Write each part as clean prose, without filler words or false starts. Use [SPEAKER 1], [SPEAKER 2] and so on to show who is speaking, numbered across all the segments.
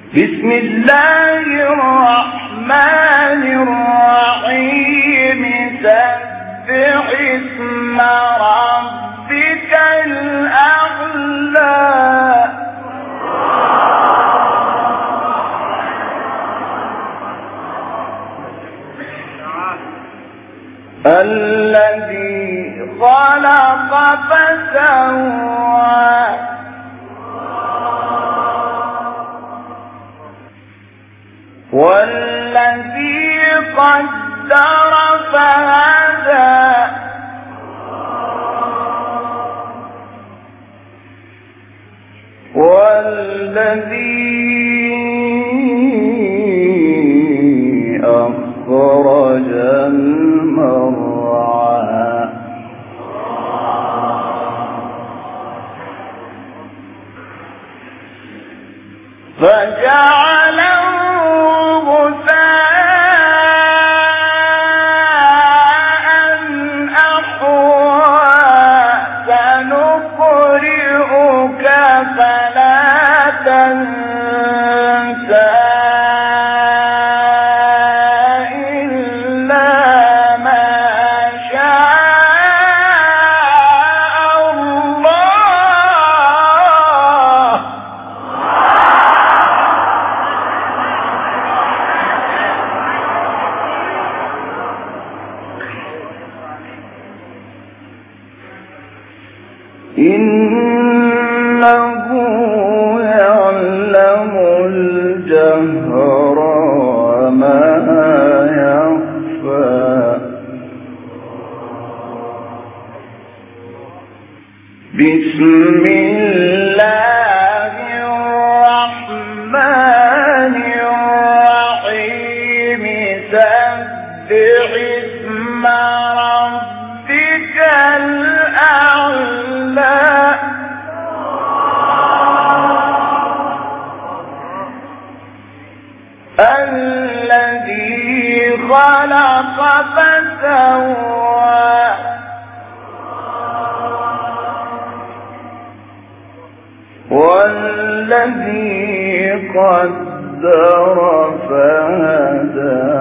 [SPEAKER 1] بسم الله الرحمن الرحيم سبح اسم ربك الأعلى الذي خلق فسوى والذي قدر فهدى والذي أخرج المرعى فجعله غثاء أحوى سنقرئك فلا تنسى إلا ما شاء الله إنه يعلم الجهر وما يخفى بسم الله الرحمن الرحيم سبح اسم ربك الأعلى الذي خلق فسوى والذي قدر فهدى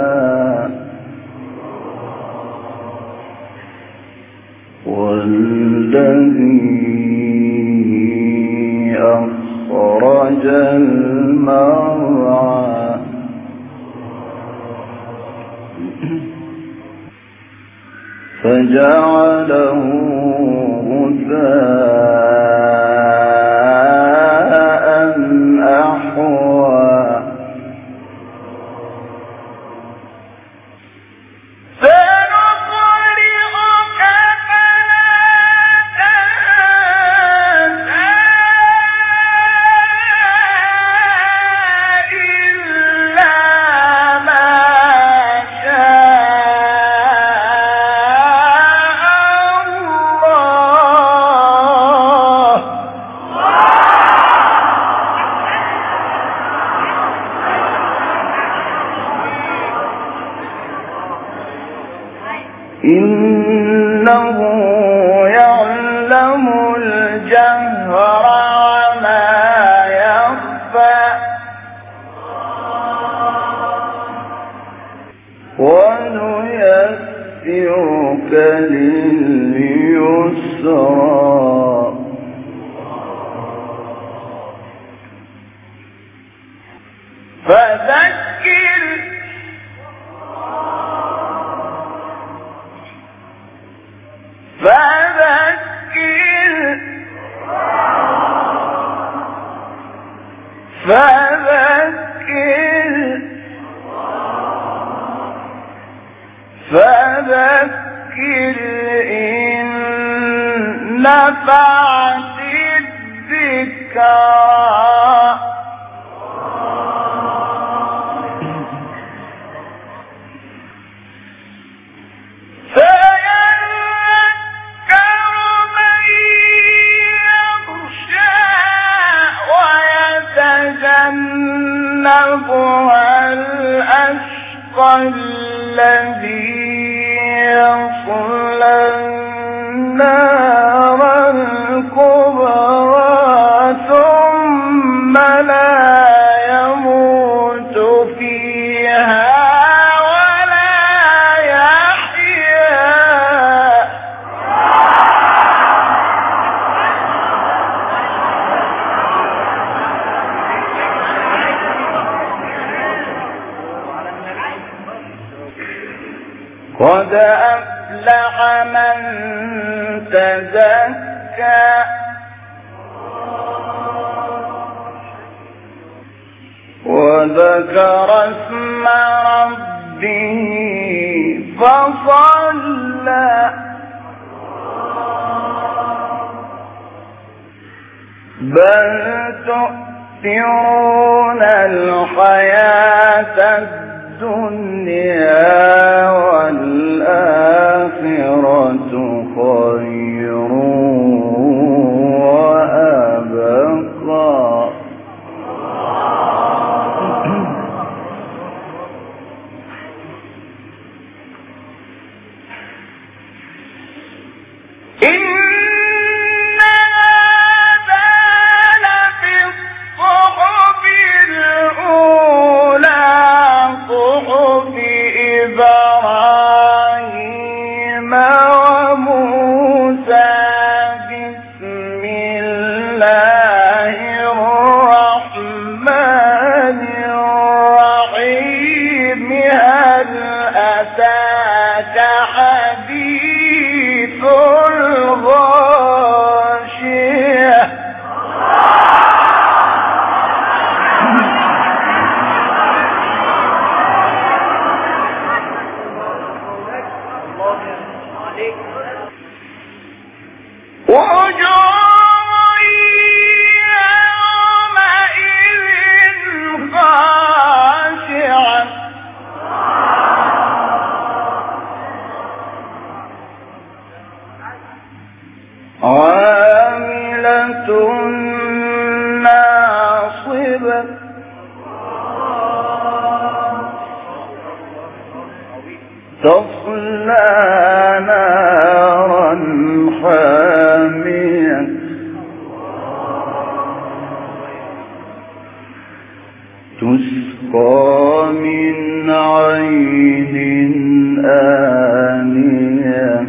[SPEAKER 1] والذي أخرج المرعى فجعله غثاء أحوى إنه يعلم الجهر وما يخفى ونيسرك لليسرى فذكر فذكر إن نفعت الذكرى ويتجنبها الأشقى الذي يصلى النار الكبرى ثم لا يموت قد أفلح من تزكى وذكر اسم ربه فصلى بل تؤثرون الحياة الدنيا والآخرة خير وأبقى تصلى نارا حامية تسقى من عين آنية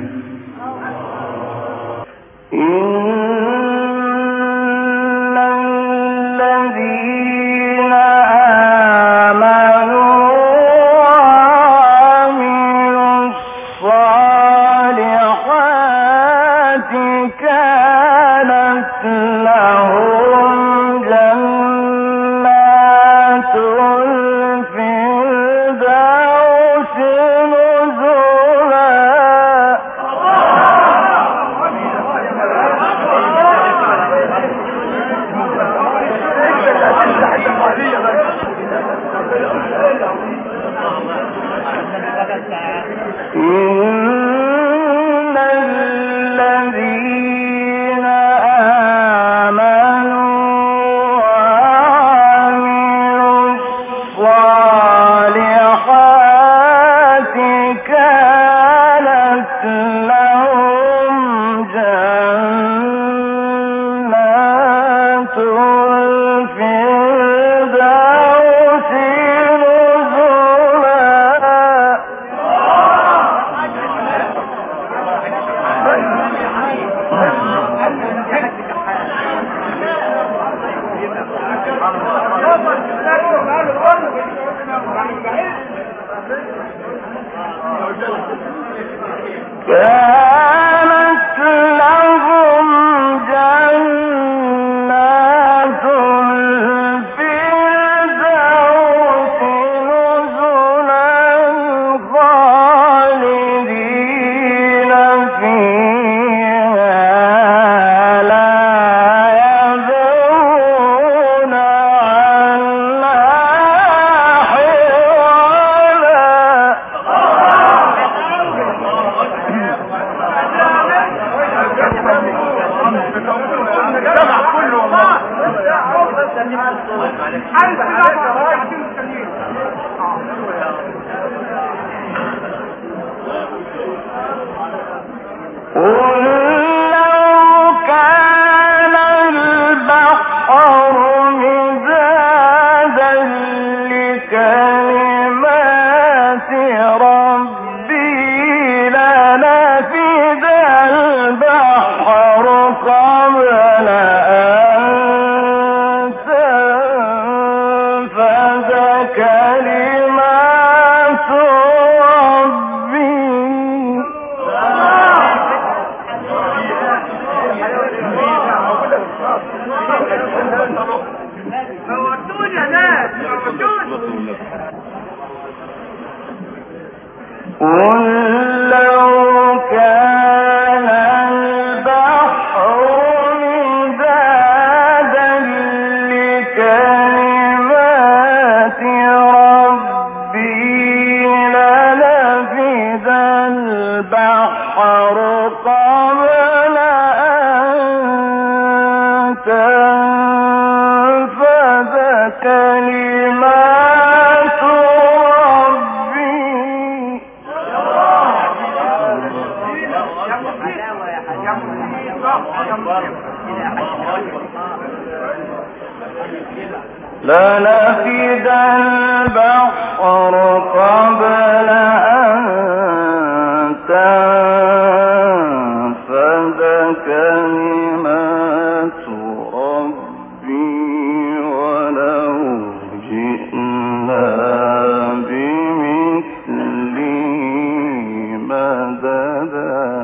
[SPEAKER 1] كلمات ربي لنفد البحر قبل أن تنفد كلمات ربي ولو جئنا بمثله مددا.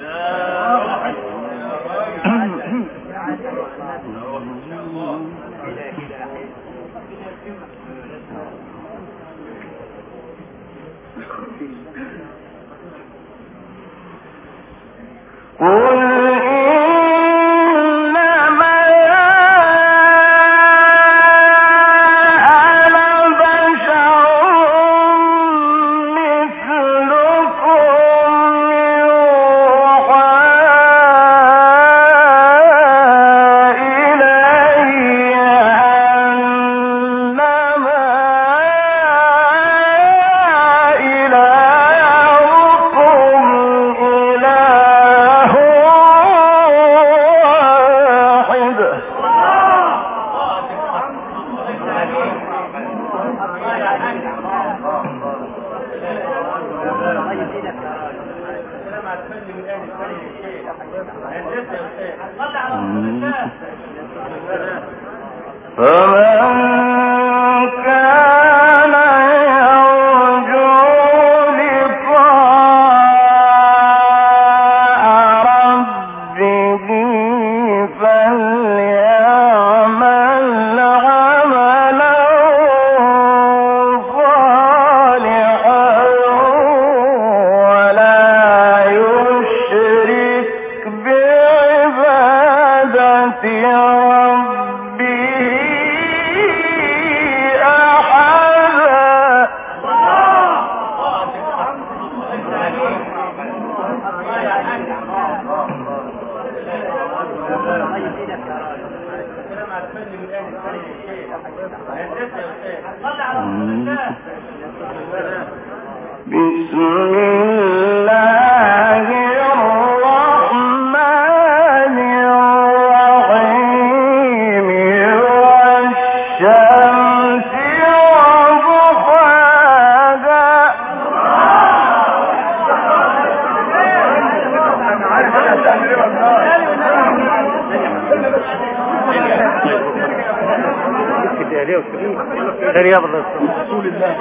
[SPEAKER 2] رياض رسول الله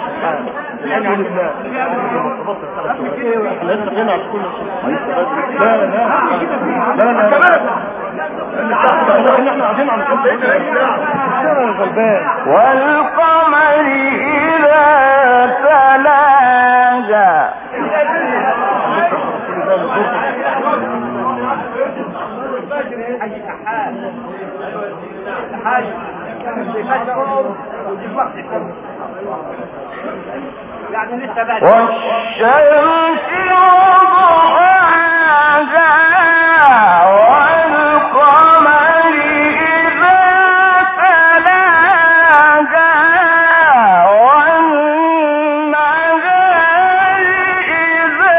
[SPEAKER 2] رسول الله
[SPEAKER 1] والقمر إذا تلاها والشمس وضحاها والقمر إذا تلاها والنهار إذا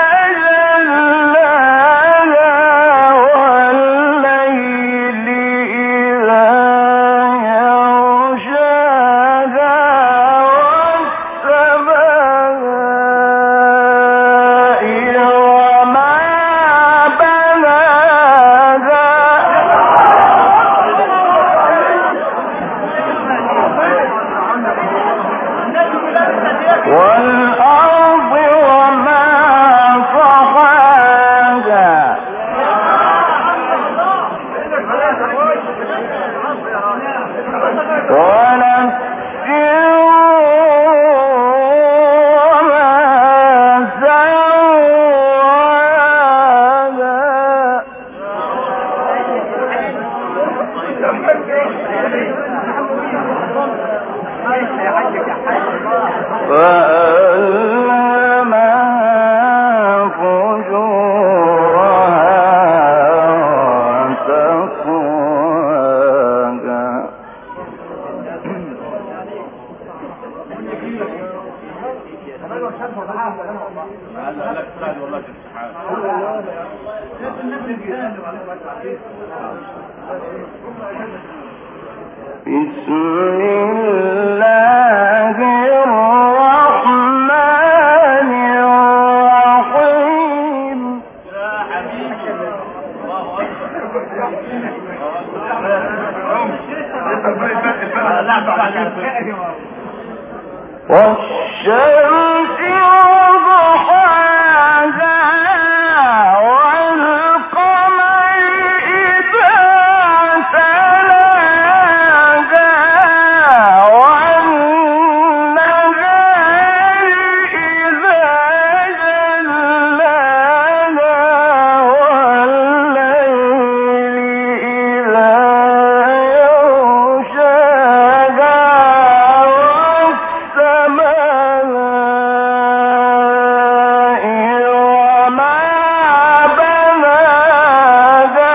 [SPEAKER 1] جلاها والليل إذا يغشاها والسماء بسم الله الرحمن الرحيم. والشمس وضحاها والقمر إذا تلاها والنهار إذا جلاها والليل إذا يغشاها والسماء وما بناها.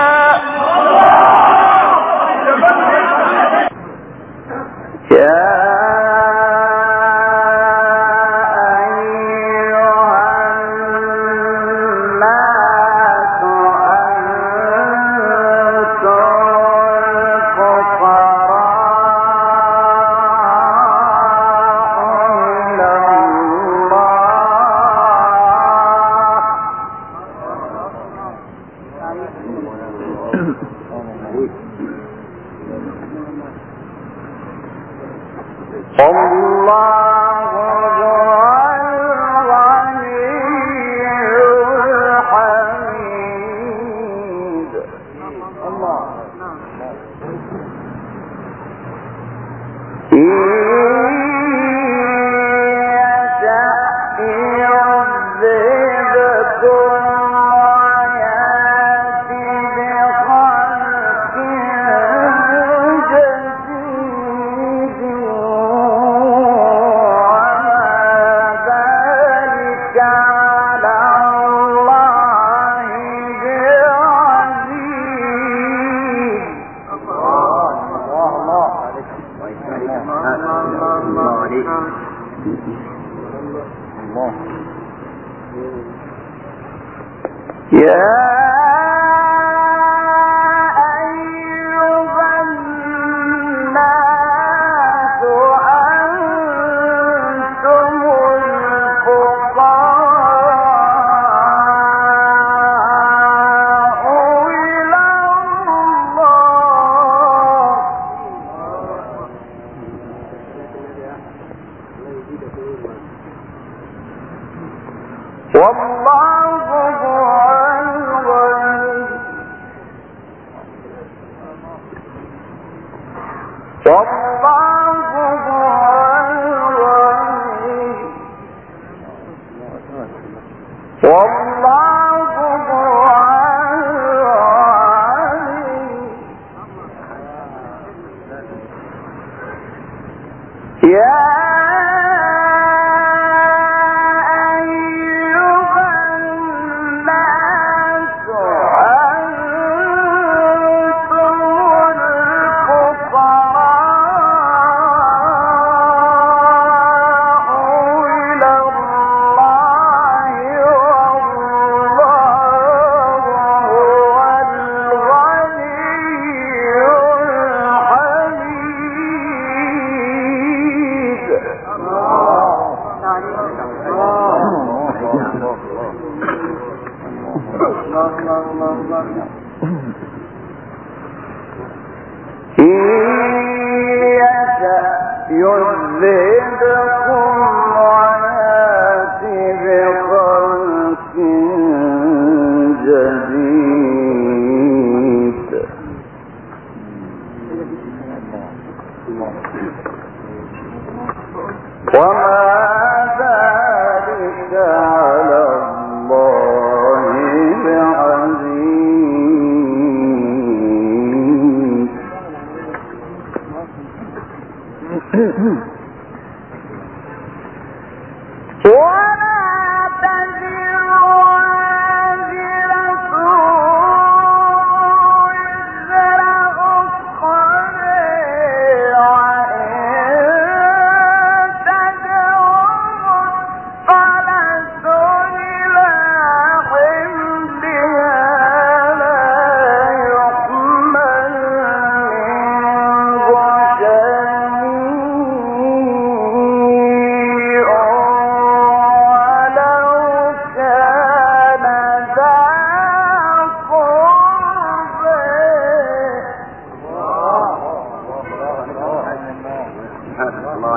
[SPEAKER 1] يا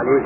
[SPEAKER 2] عليك.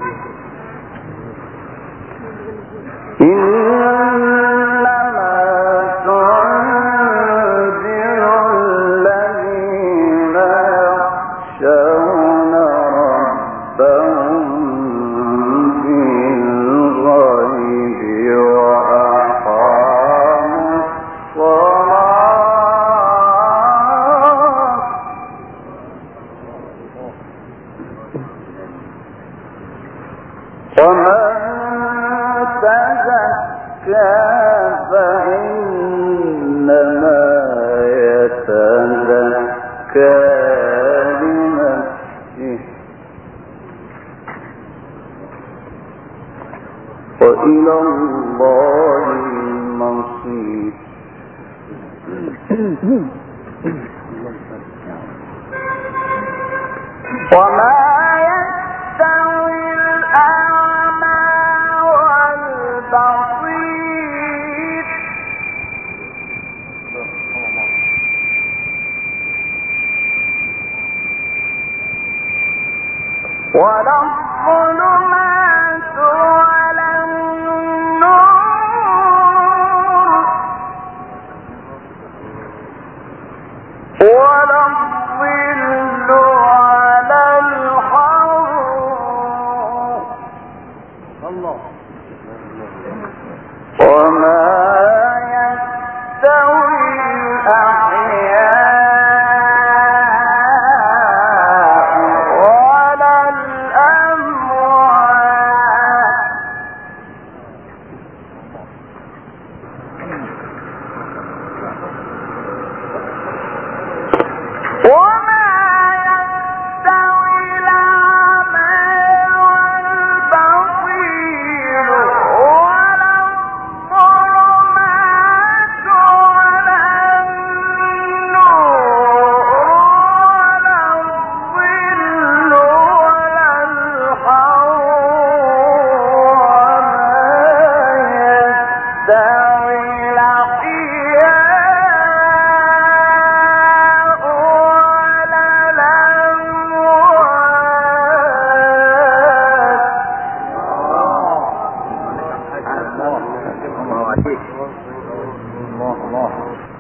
[SPEAKER 1] وإلى الله المصير. وما يستوي الأعمى والبصير ولا الظلمات ولا النور ولا الظل ولا الحرور وما يستوي الأحياء ولا الأموات وما يستوي الأعمى والبصير ولا الظلمات ولا النور ولا الظل ولا الحرور وما يستوي الأحياء ولا الأموات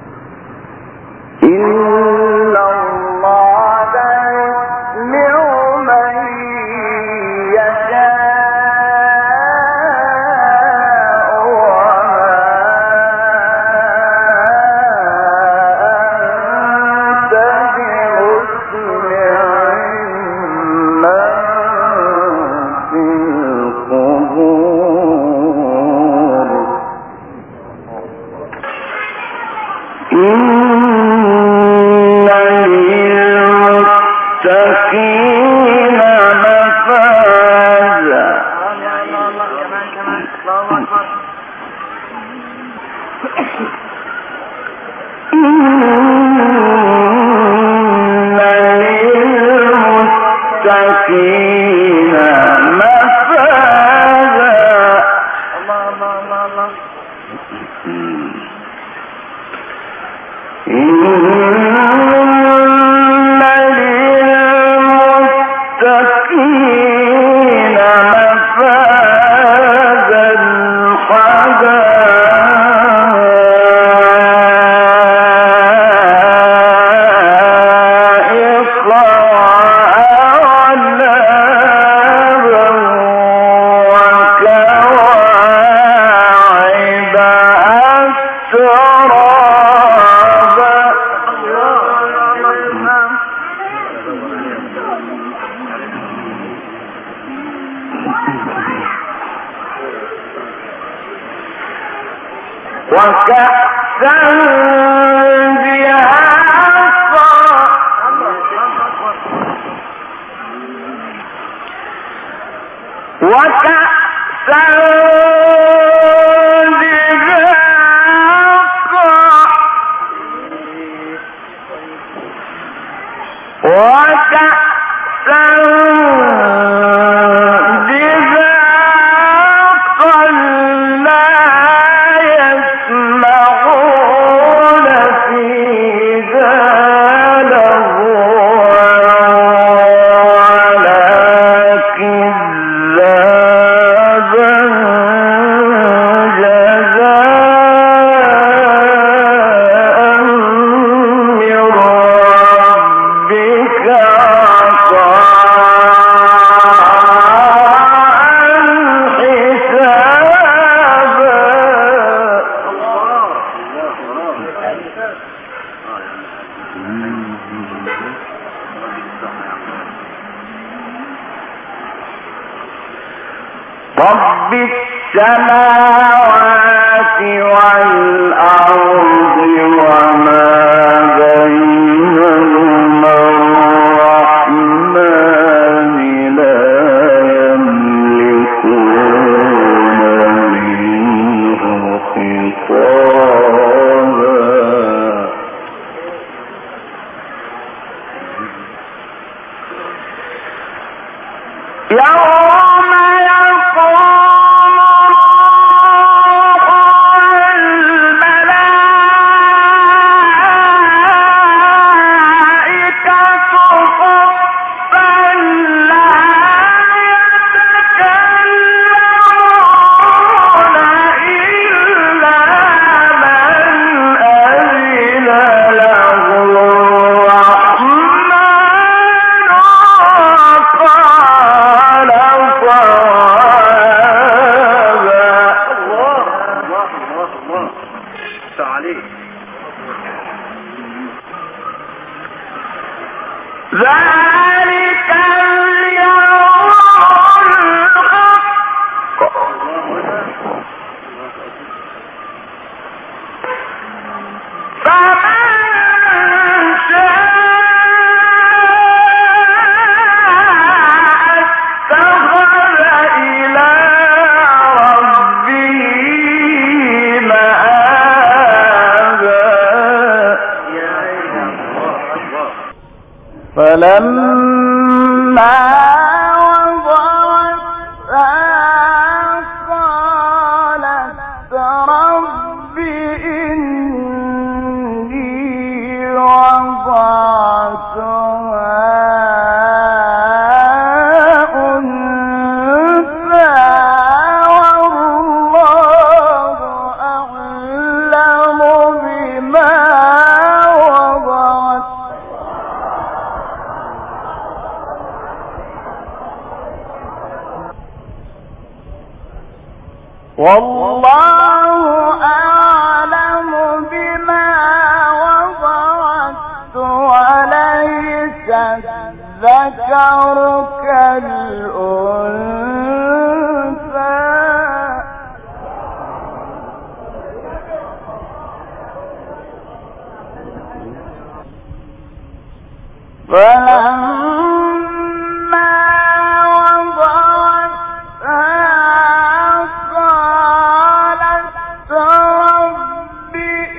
[SPEAKER 1] إن الله يسمع من يشاء وما أنت بمسمع من في القبور إن للمتقين مفازا إن للمتقين مفازا إن للمتقين مفازا حدائق وأعنابا وكواعب أترابا وكأسا دهاقا وكأسا دهاقا وكأسا دهاقا لا يسمعون فيها لغوا ولا كذابا رب السماوات والأرض وما بينهما الرحمن لا يملكون منه خطابا يوم يقوم الروح والملائكة صفا لا يتكلمون إلا من أذن له الرحمن وقال صوابا.
[SPEAKER 2] عليك
[SPEAKER 1] ذلك اليوم الحق فمن شاء اتخذ إلى ربه مآبا. فلما وضعتها قالت رب إني وضعتها أنثى والله أعلم بما وضعت والله أعلم بما وضعت وليس الذكر كالأنثى فلما وضعتها قالت رب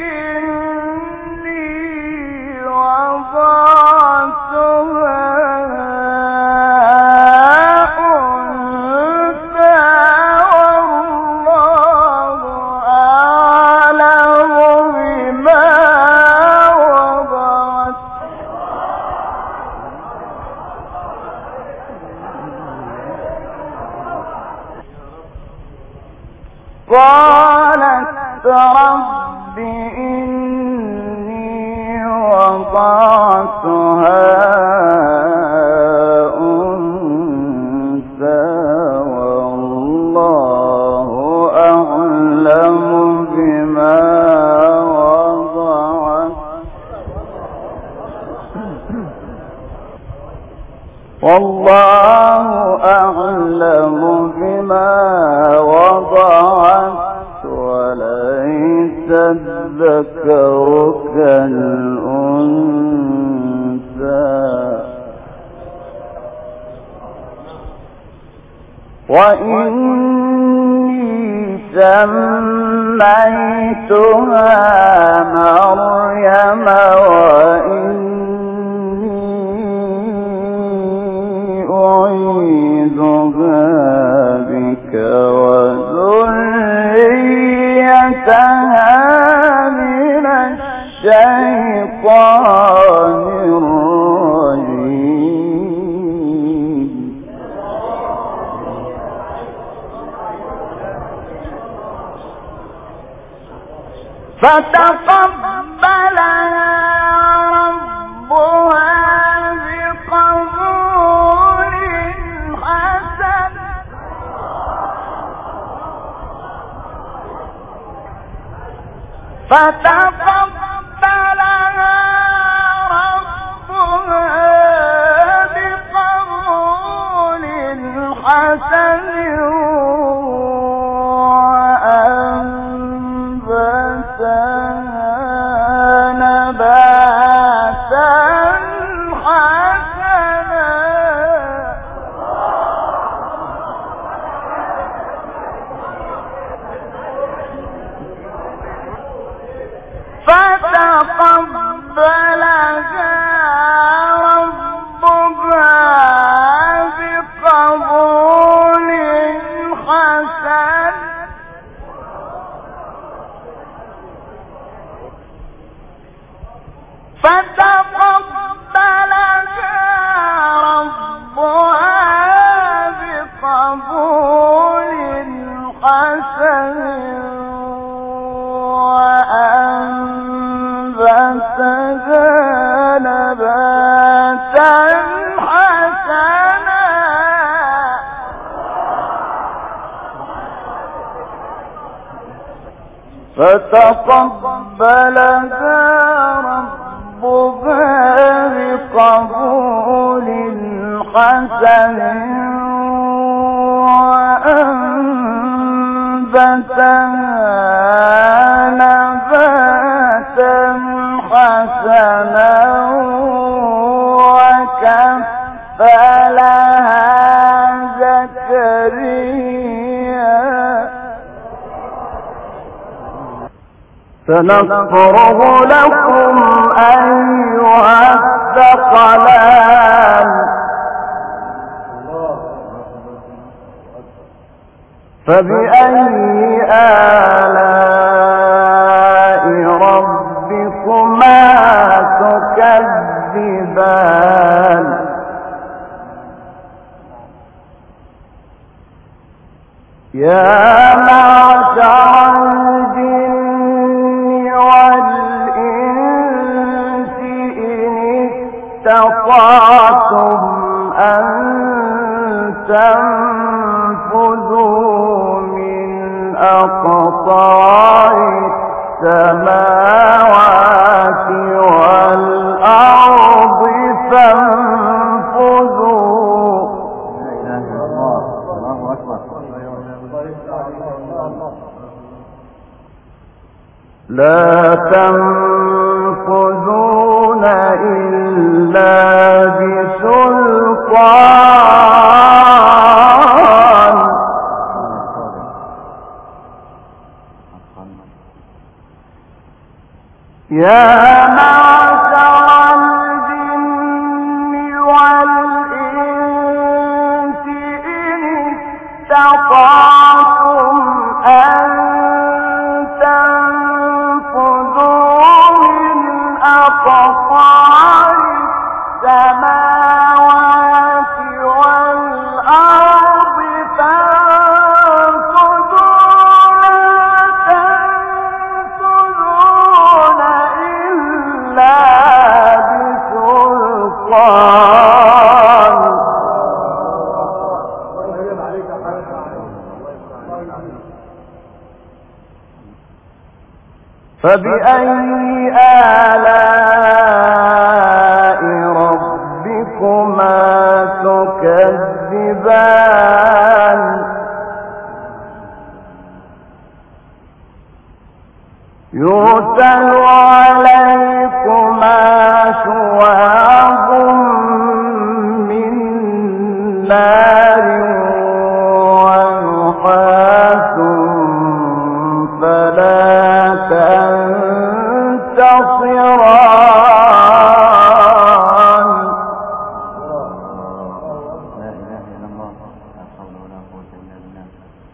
[SPEAKER 1] إني وضعتها أنثى والله أعلم بما وضعت قالت رب إني وضعتها أنثى والله أعلم بما وضعت والله أعلم بما وضعت وليس الذكر كالأنثى وإني سميتها مريم وإني أعيذها بك وذريتها من الشيطان الرجيم فتقبلها ربها بقبول حسن فتقبلها ربها بقبول حسن فتقبلها ربها بقبول حسن وأنبتها نباتا حسنا وكفلها زكريا سنفرغ لكم أيها الثقلان فبأي آلاء ربكما تكذبان يا معشر الجن والإنس إن استطعتم أن تنفذوا من أقطار السماوات والأرض فانفذوا لا تنفذون إلا بسلطان يا معشر الجن والإنس إن استطعتم أن تنفذوا من أقطار السماوات والأرض فانفذوا لا تنفذون إلا بسلطان فبأي آلاء ربكما تكذبان يرسل عليكما شواظ من نار ونحاس فلا تنتصران
[SPEAKER 2] لا إله إلا الله لا حول ولا قوة إلا بالله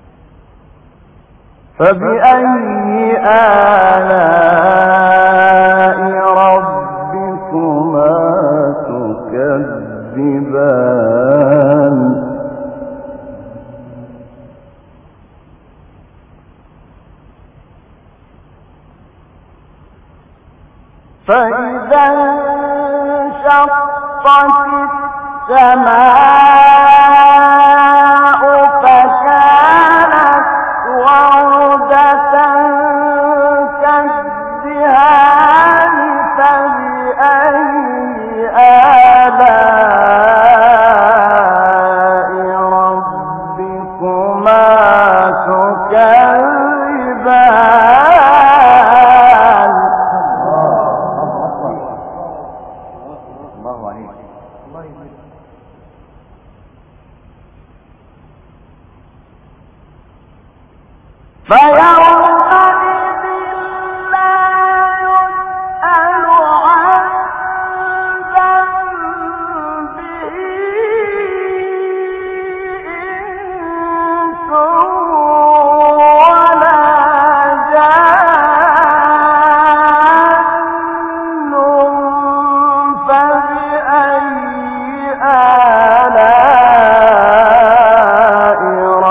[SPEAKER 1] فبأي آلاء ربكما تكذبان فإذا انشقت السماء فكانت وردة كالدهان فبأي آلاء ربكما تكذبان
[SPEAKER 2] الله عليك
[SPEAKER 1] فيومئذ لا يسأل عن ذنبه إنس ولا جان فبأي آلاء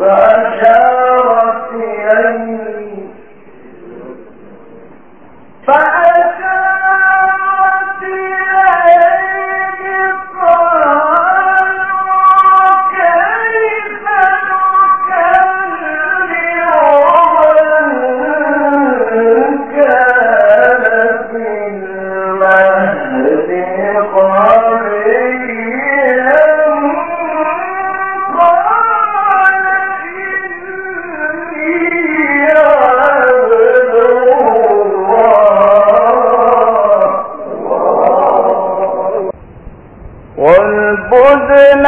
[SPEAKER 1] فأشارت إليه والبدن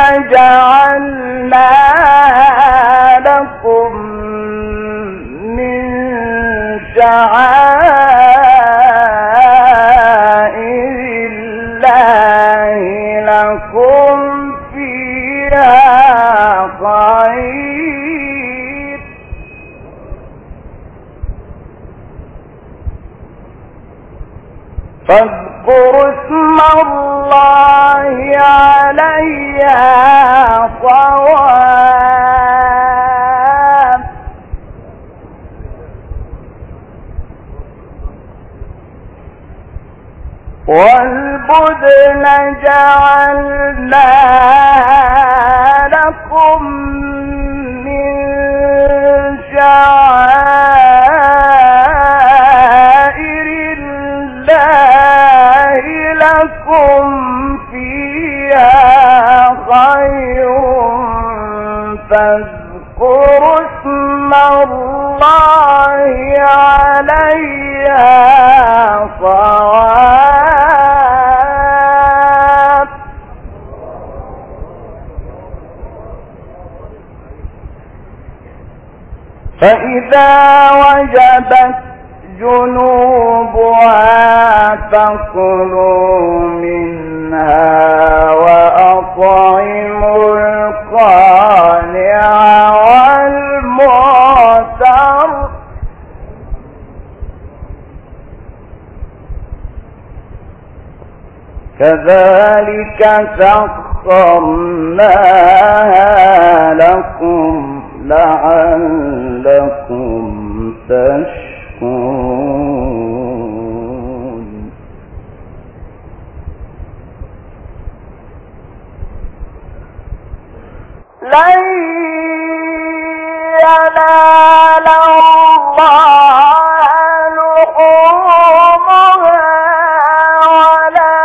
[SPEAKER 1] جعلناها لكم من شعائر الله لكم فيها خير فاذكروا اسم الله عليها صواف والبدن جعلناها لكم من شعائر الله لكم فيها خير فاذكروا اسم الله عليها صواف فإذا وجبت جنوبها فكلوا منها وأطعموا القانع والمعتر كذلك سخرناها لكم لعلكم تشكرون لن ينال الله لحومها ولا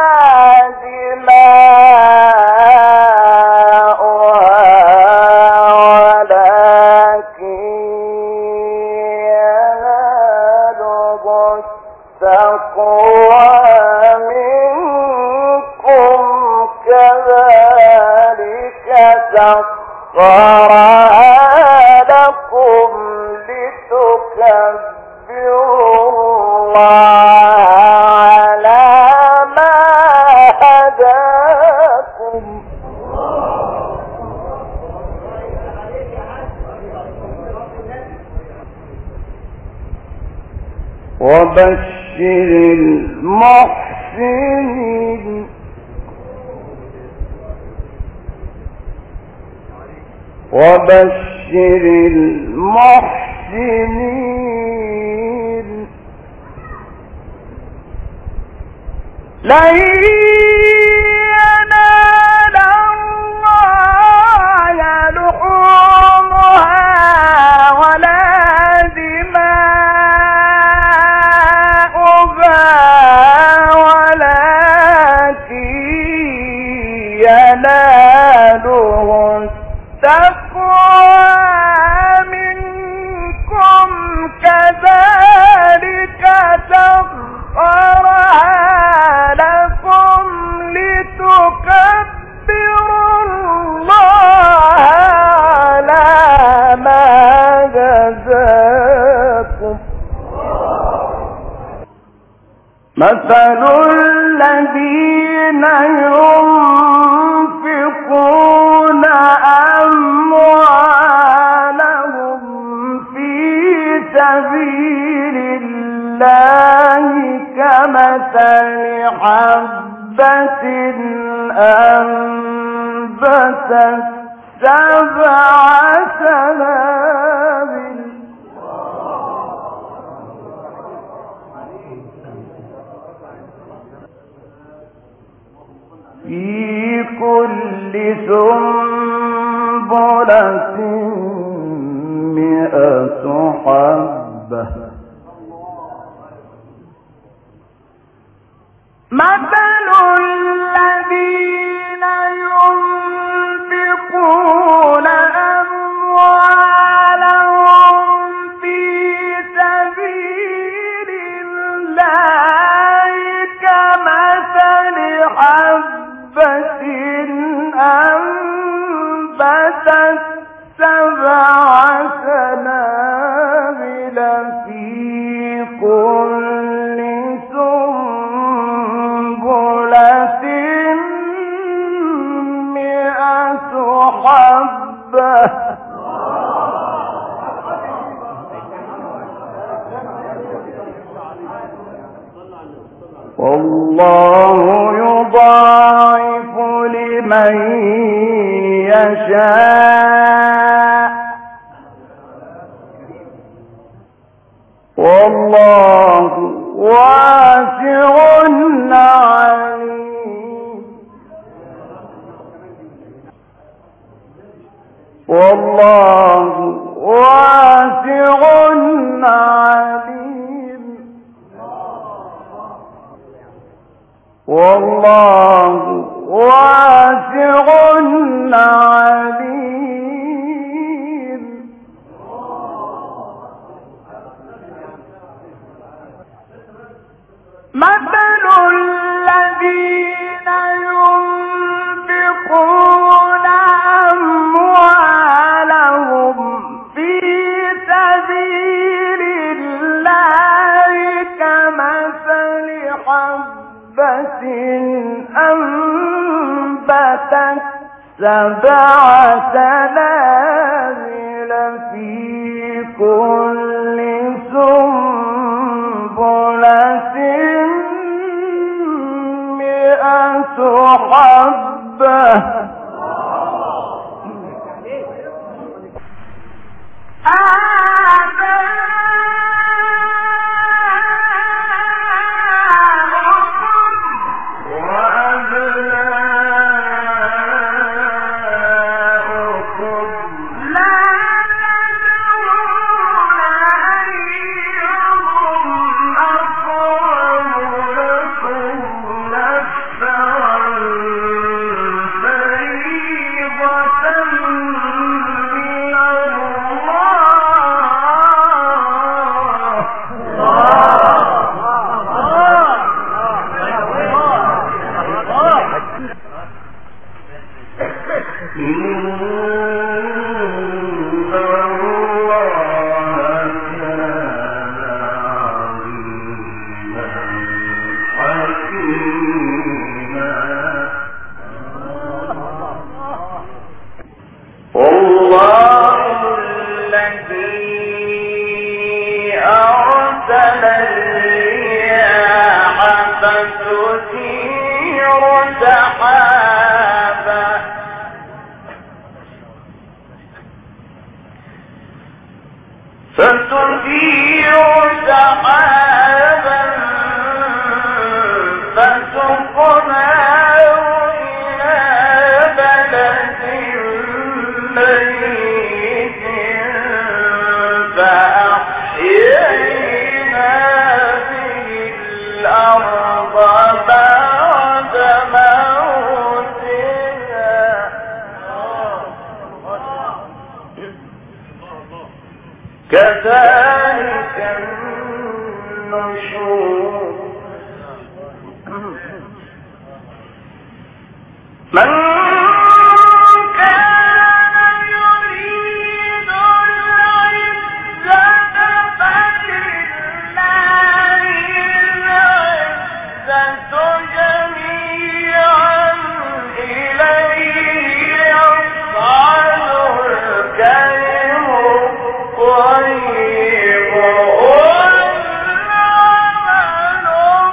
[SPEAKER 1] دماؤها ولكن يناله التقوى منكم كذلك سخرها لكم لتكبروا الله على ما هداكم وبشر المحسنين وبشر المحسنين لن ينال الله لحومها ولا دماؤها ولكن يناله التقوى منكم كذلك سخرها لكم لتكبروا الله على ما هداكم مثل الذين ينفقون أموالهم في سبيل الله كمثل حبة أنبتت 7 سنابل سنبلة 100 حبة مثل الذين ينفقون أموالهم في سبيل الله كمثل حبة أنبتت 7 سنابل في كل سنبلة 100 حبة والله يضاعف لمن يشاء والله واسع عليم والله واسع عليم والله واسع عليم مثل الذين ينفقون أموالهم في سبيل الله كمثل حبة أنبتت 7 سنابل في كل سنبلة 100 حبة كذلك النشور من كان يريد العزة فلله العزة جميعا إليه يصعد الكلم الطيب والعمل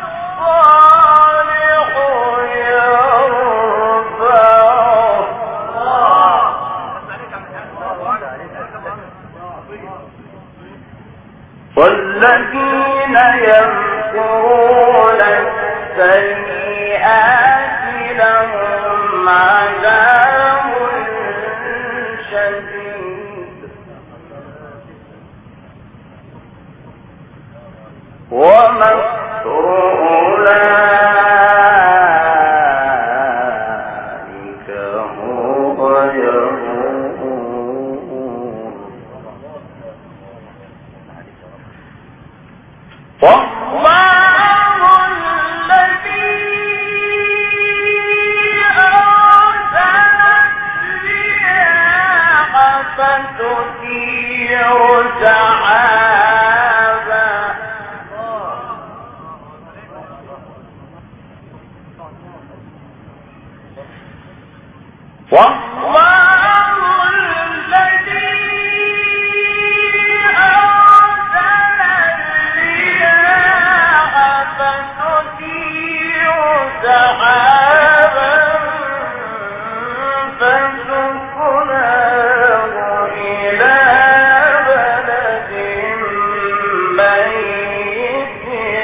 [SPEAKER 1] الصالح يرفعه والذين يمكرون السيئات لهم عذاب شديد ومكر أولئك هو يهون والله الذي أرسل الرياح فتثير سحابا والله الذي أرسل الرياح فتثير سحابا فسقناه إلى بلد ميت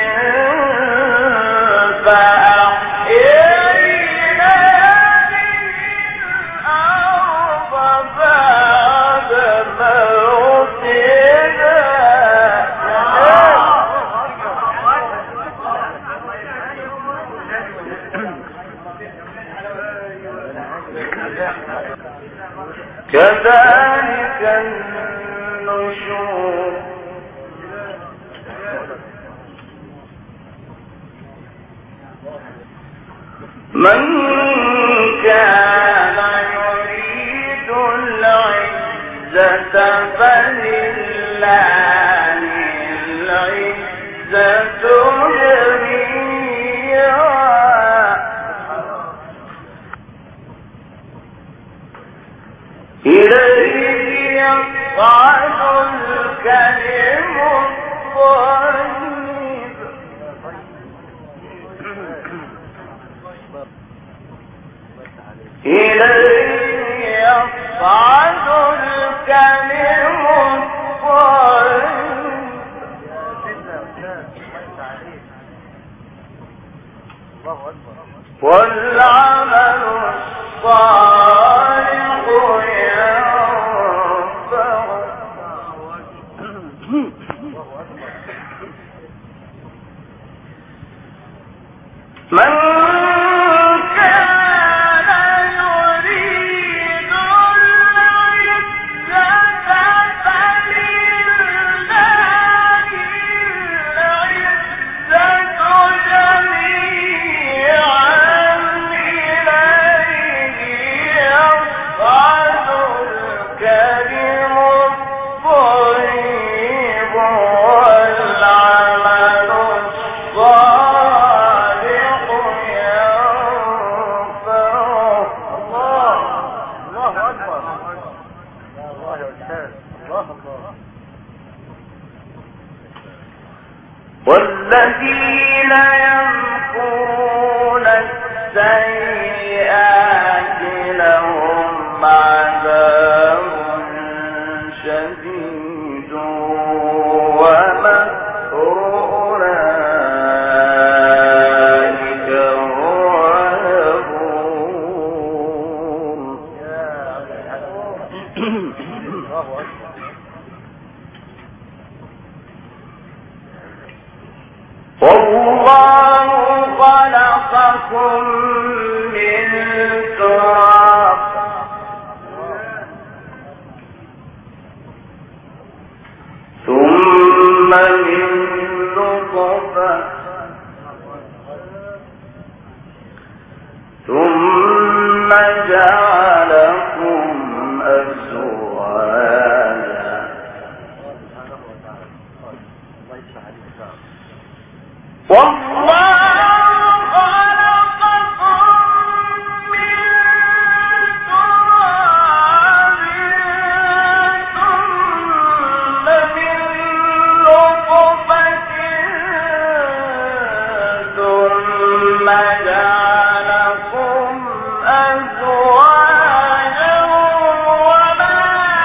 [SPEAKER 1] فأحيينا به الأرض بعد موتها كذلك النشور من كان يريد العزة فلله العزة جميعا إليه يصعد الكلم الطيب إليه يصعد الكلم الطيب والعمل الصالح يرفعه من كان يريد العزة فلله العزة جميعا إليه يصعد الكلم الطيب والعمل الصالح يرفعه الله أكبر الله يا أستاذ الله والذين يمكرون السيئات لهم عذاب شديد ومكر أولئك هو يهون والله خلقكم من تراب ثم من نطفة ثم جعلكم أزواجا والله خلقكم من تراب ثم من نطفة ثم جعلكم أزواجا وما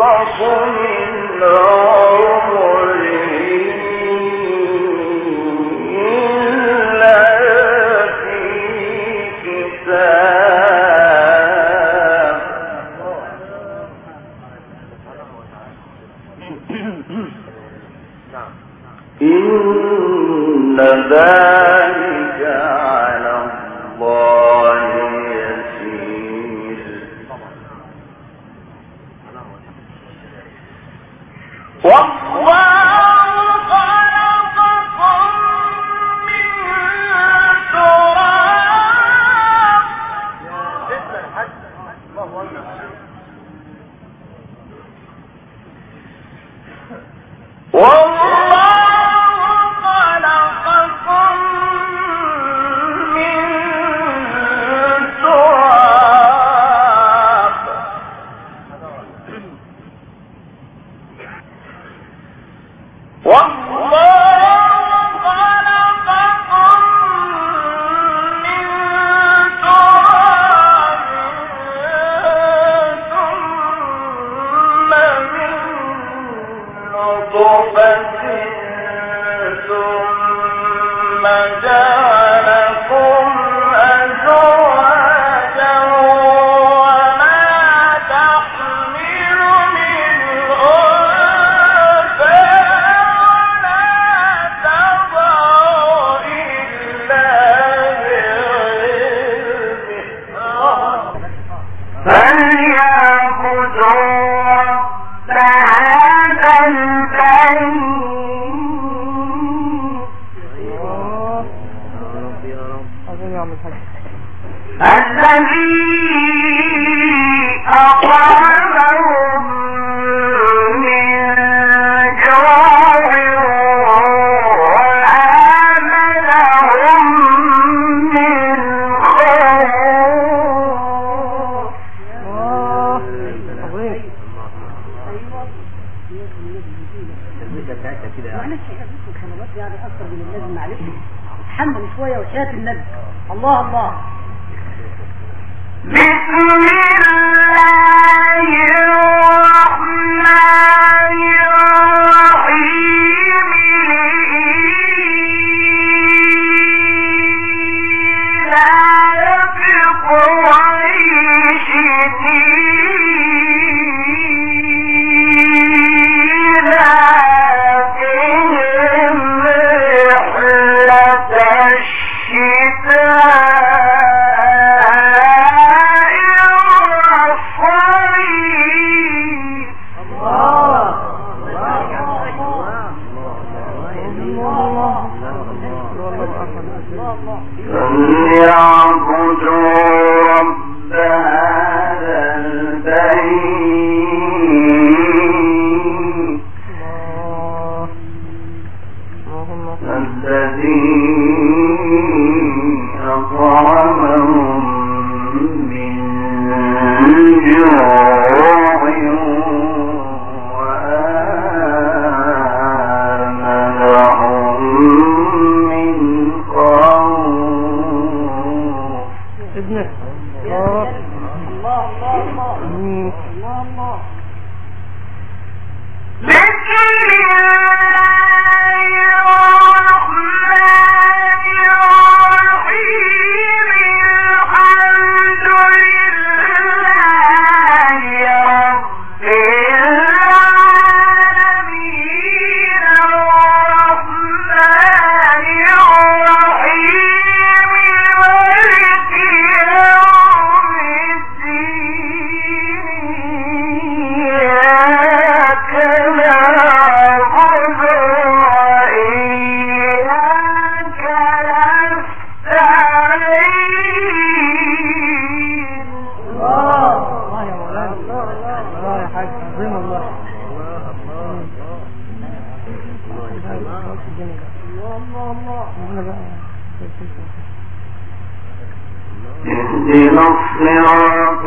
[SPEAKER 1] اهدنا الصراط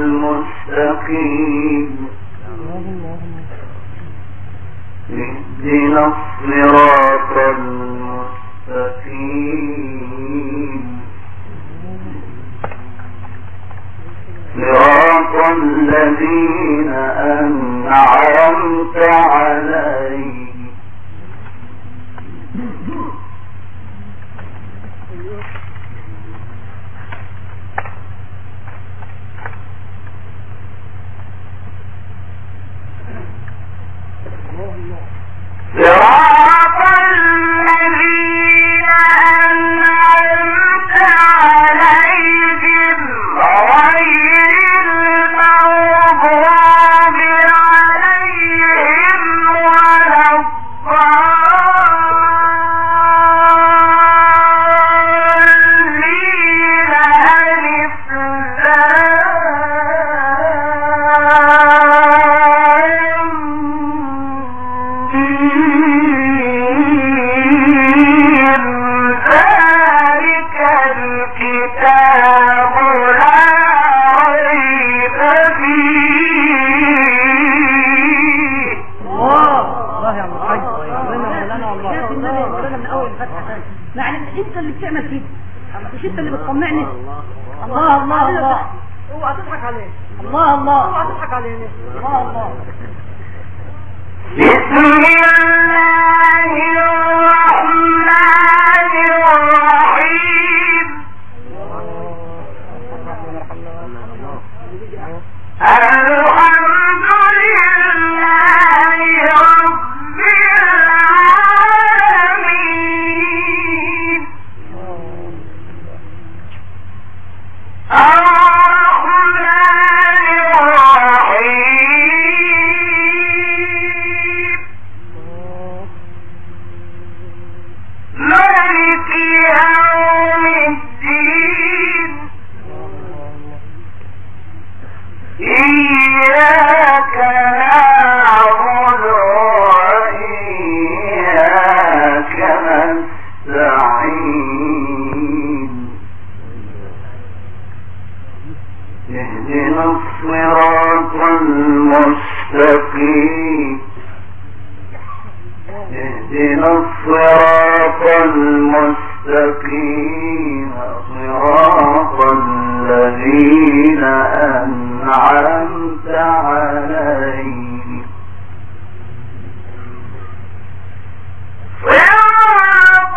[SPEAKER 1] المستقيم اهدنا الصراط المستقيم صراط الذين أنعمت أنعمت عليهم صراط الذين أنعمت عليهم غير المغضوب عليهم ولا الضالين ذلك الكتاب لا ريب فيه.
[SPEAKER 3] الله يا عم الحاج من اول فتحه يعني انت اللي بتعمل كده مش انت اللي بتطمعني. الله الله الله اوعى تضحك علينا. الله الله اوعى تضحك علينا. الله الله.
[SPEAKER 1] بسم الله الرحمن الرحيم. الحمد لله رب العالمين الرحمن الرحيم مالك يوم الدين إياك نعبد وإياك نستعين اهدنا الصراط المستقيم اهدنا الصراط المستقيم صراط الذين أنعمت عليهم صراط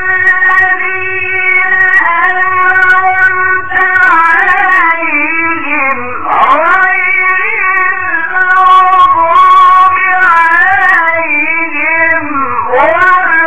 [SPEAKER 1] الذين أنعمت عليهم غير المغضوب عليهم ولا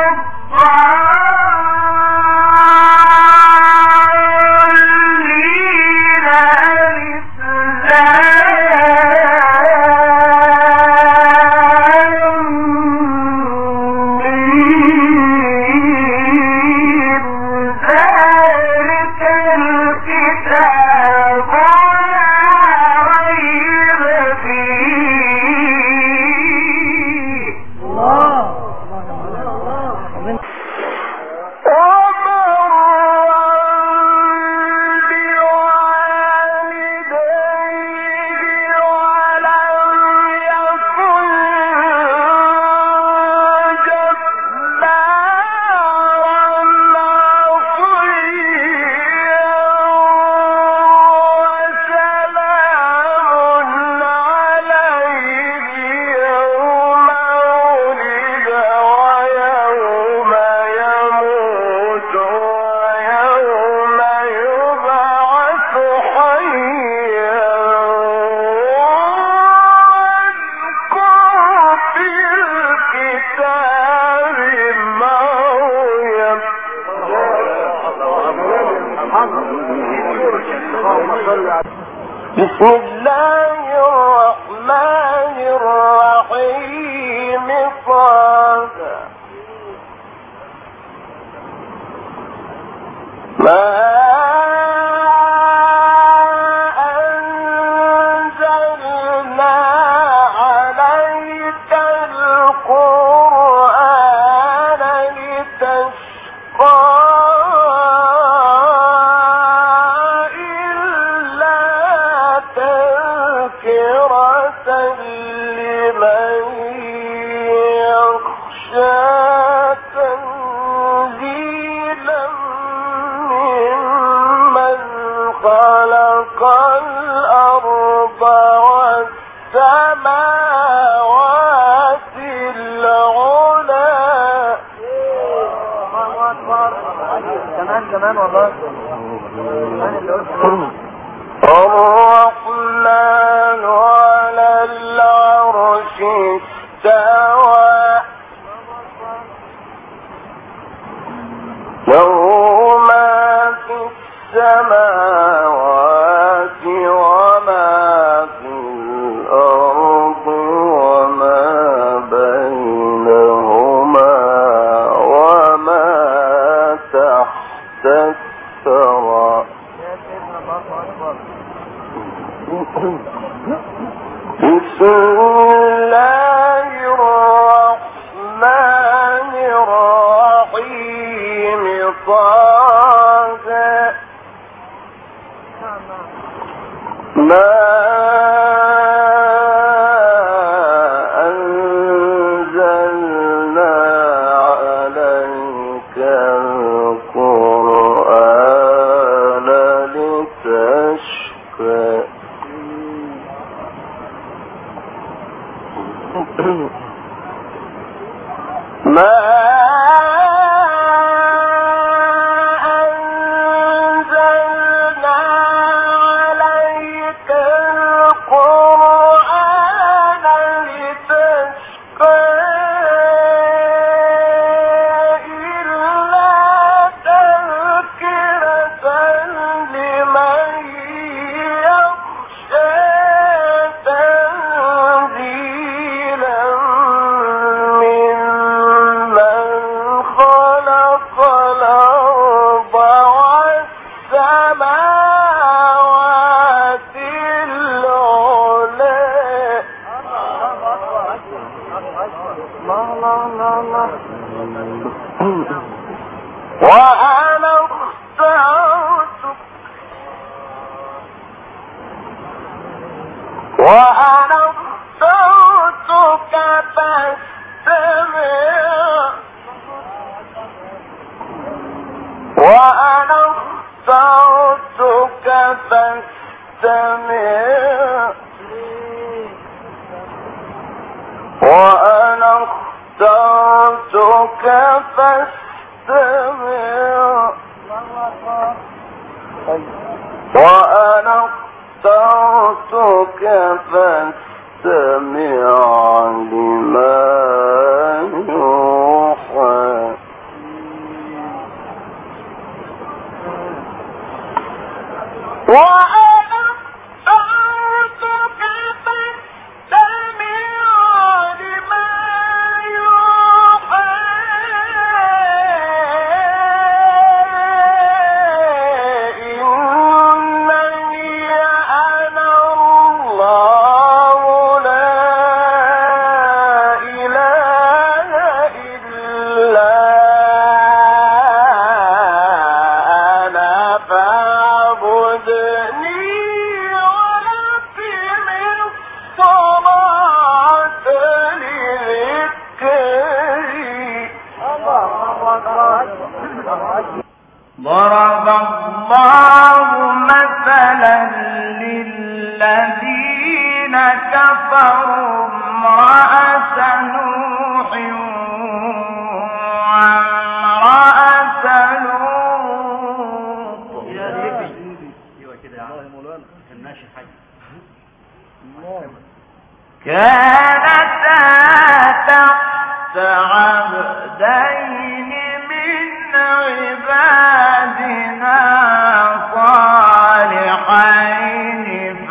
[SPEAKER 1] بسم الله الرحمن الرحيم صاد ما أنزلنا عليك القرآن لتشقى خلق الأرض والسماء
[SPEAKER 2] كمان والله.
[SPEAKER 1] الرحمن على العرش استوى له ما في السماوات وما في الأرض وما بينهما وما تحت الثرى. بسم الله الرحمن الرحيم. طه ما أنزلنا عليك القرآن لتشقى. ما أنزلنا عليك القرآن لتشقى إلا تذكرة لمن يخشى تنزيلا ممن خلق الأرض والسماوات العلى. وأنا اخترتك فاستمع وأنا اخترتك فاستمع وأنا اخترتك فاستمع وأنا اخترتك فاستمع لما يوحى. وأنا اخترتك فاستمع لما يوحى. إنني أنا الله لا إله إلا أنا فاعبدني وأقم الصلاة لذكري. ضرب الله مثلا للذين كفروا امرأة نوح وامرأة لوط كانتا تحت عبدين من عبادنا صالحين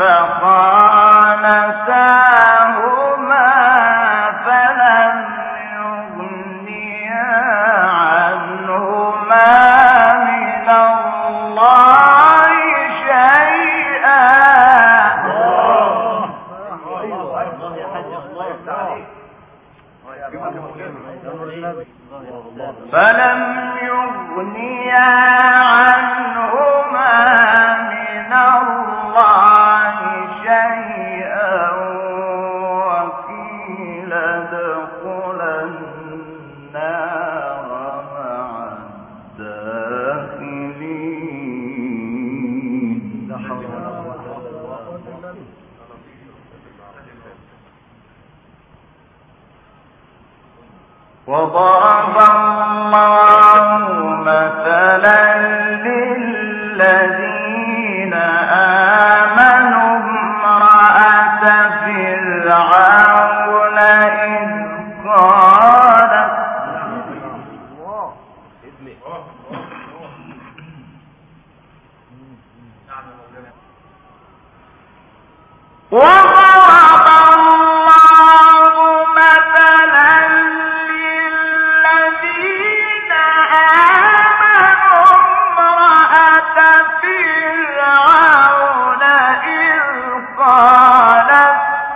[SPEAKER 1] فخانتاهما فلم يغنيا عنهما من الله شيئا. فلم يغنيا عنهما من الله شيئا وقيل ادخلا النار مع الداخلين. وضرب الله مثلا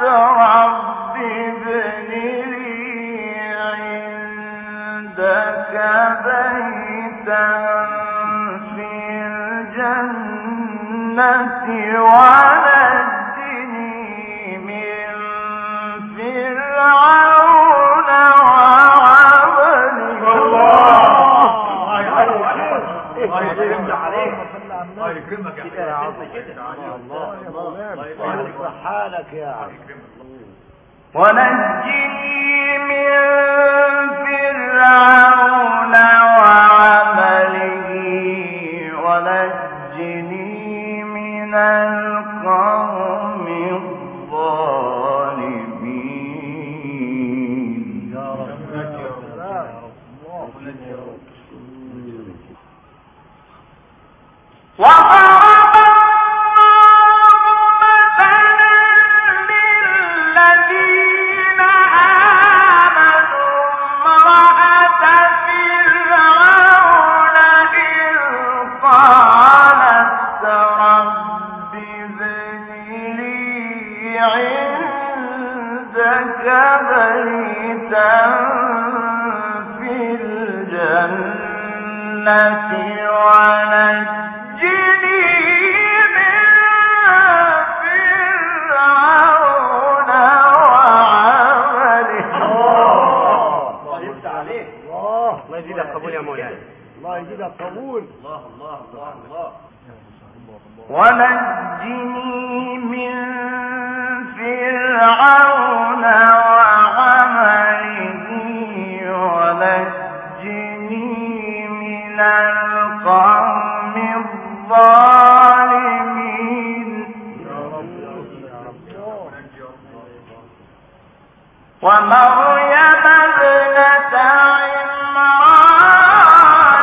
[SPEAKER 1] رب ابن لي عندك بيتا في الجنة ونجني من فرعون وعمله.
[SPEAKER 4] الله يكرمك يا الله حالك يا عم.
[SPEAKER 1] ونجني من فرعون وعمله ونجني من القوم الظالمين.
[SPEAKER 4] يا رب
[SPEAKER 1] وضرب الله مثلا للذين آمنوا امرأة فرعون إذ قالت رب ابن لي عندك بيتا في الجنة ونجني من فرعون وعمله.
[SPEAKER 4] الله يفتح عليك. الله يزيدك قبول يا مولانا. الله يزيدك قبول. الله الله الله الله.
[SPEAKER 1] ونجني من فرعون وعمله ونجني من القوم الظالمين. ومريم ابنة عمران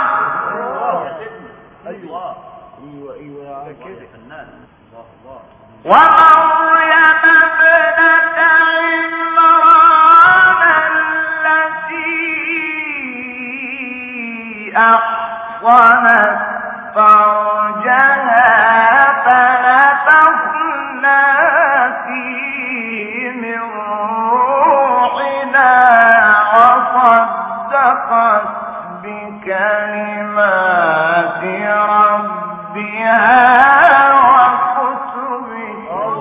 [SPEAKER 1] ومريم ابنة عمران التي أحصنت فرجها فنفخنا فيه من روحنا وصدقت بكلمات ربها وكتبه.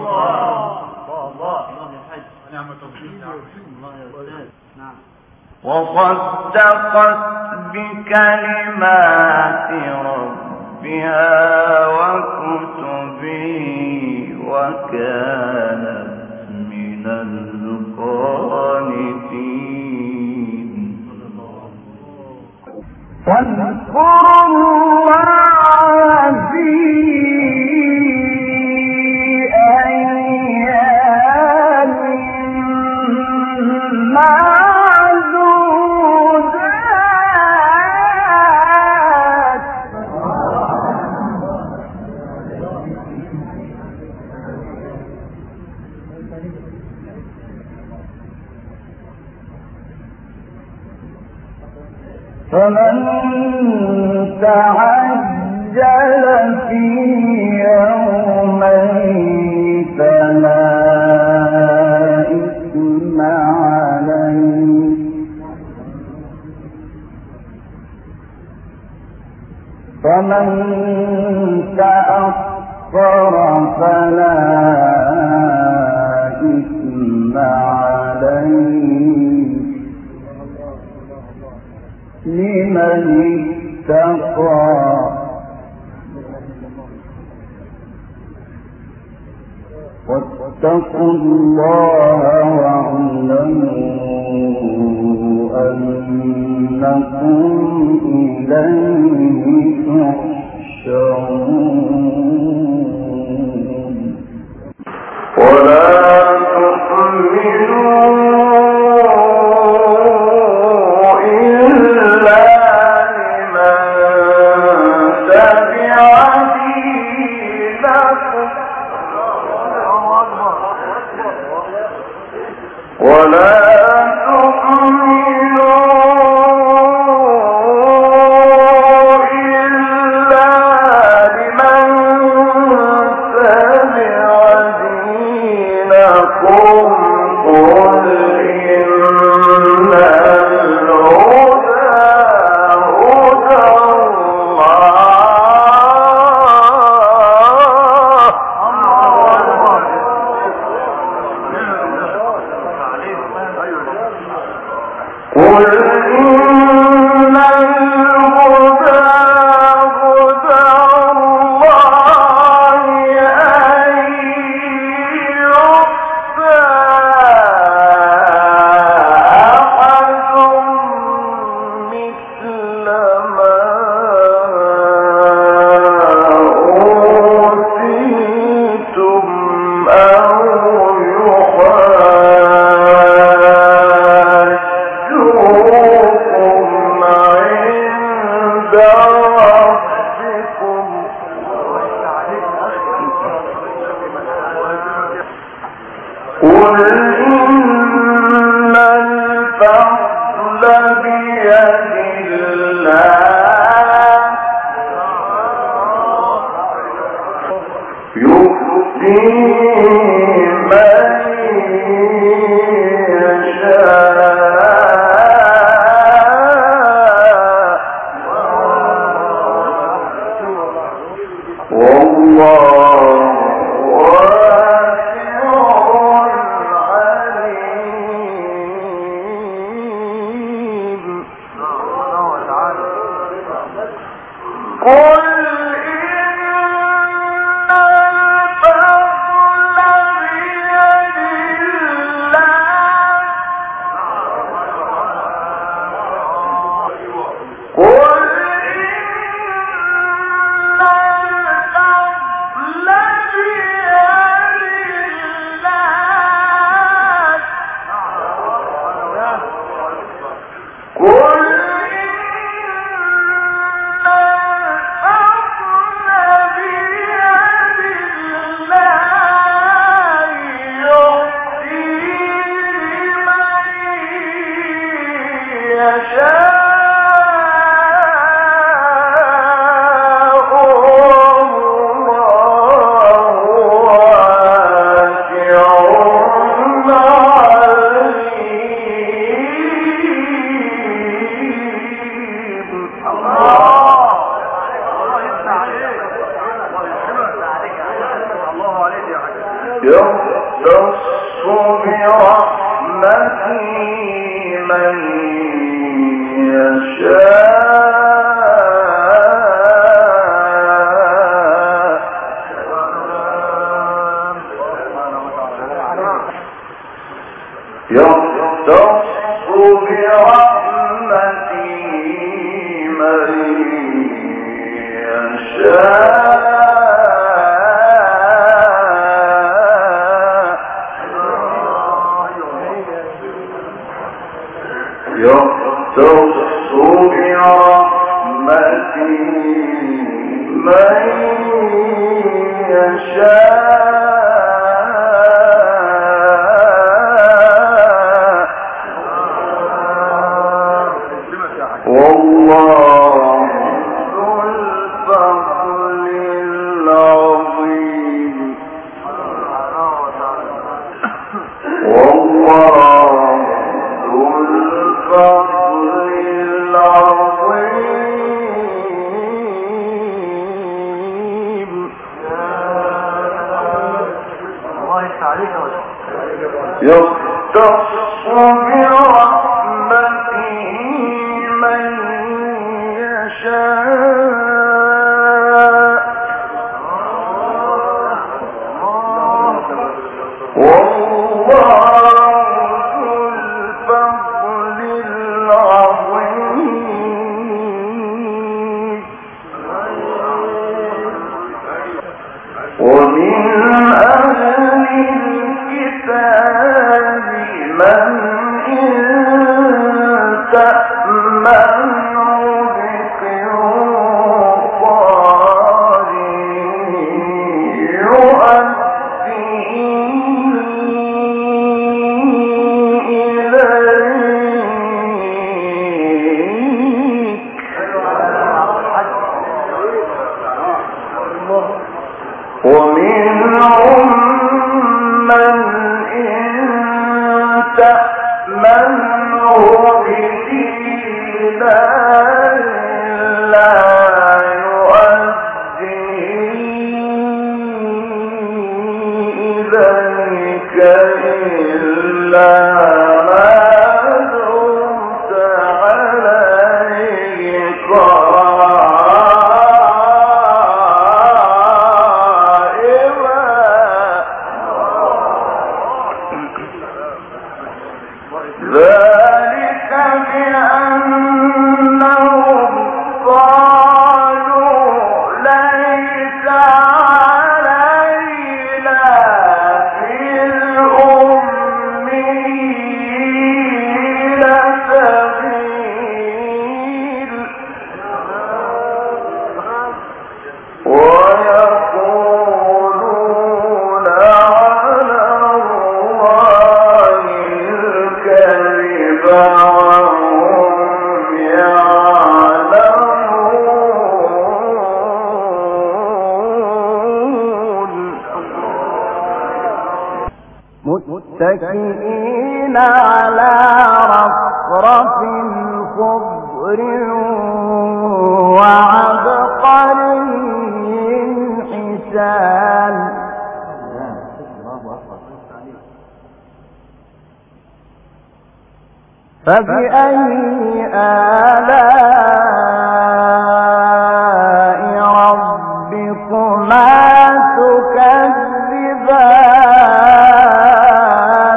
[SPEAKER 1] وصدقت بكلمات ربها وكتبه وكانت من القانتين. واذكروا الله في أيام معدودات. فمن تعجل في يومين فلا إثم عليه فمن تأخر فلا إثم عليه لمن اتقى. واتقوا الله واعلموا أنكم إليه تحشرون. ولا تحملوا ولا تحملوا إلا لمن تبع دينكم ومنهم من تأمنه بدينار لا يؤديه إليك إلا ما دمت عليه ذلك بأنهم قالوا ليس علينا في الأميين سبيل ويقولون على الله الكذب وهم يعلمون متكئين على رفرف خضر وعبقري حسان فبأي آلاء ربكما تكذبان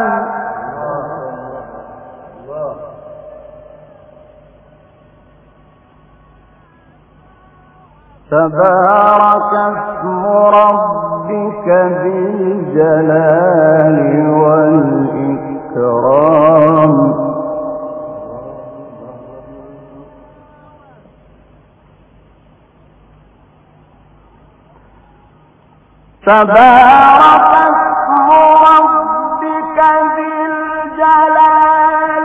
[SPEAKER 1] تبارك اسم ربك ذي الجلال والإكرام تبارك اسم ربك ذي الجلال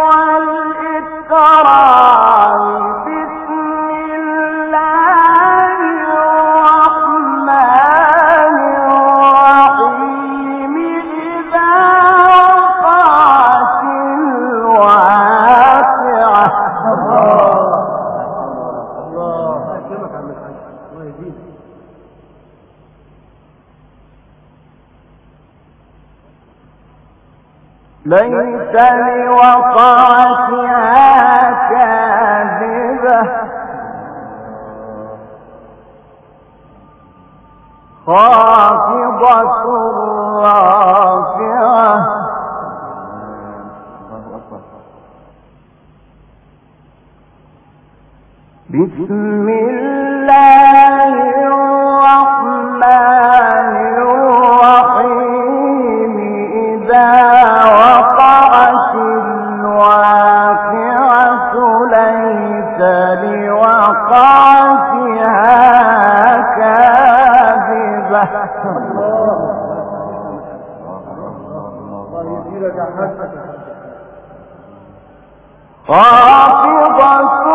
[SPEAKER 1] والإكرام بسم الله الرحمن الرحيم إذا وقعت الواقعة ليس لوقعتها كاذبة خافضة رافعة بسم الله الرحمن الرحيم إذا وقعت الواقعة ليس لوقعتها كاذبة خافضة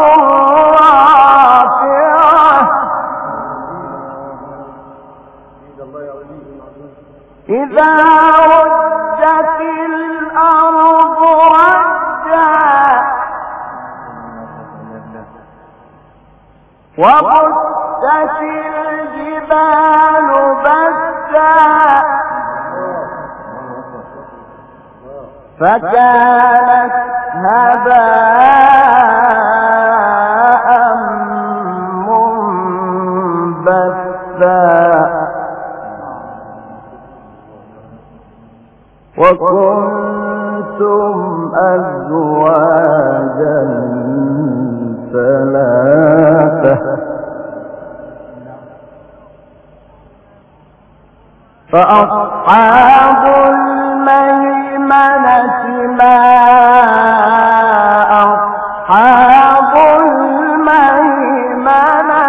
[SPEAKER 1] رافعة إذا رجت الأرض رجا وبست الجبال بسا فكانت هباء منبثا وكنتم أزواجا ثلاثة فأصحاب الميمنة ما أصحاب الميمنة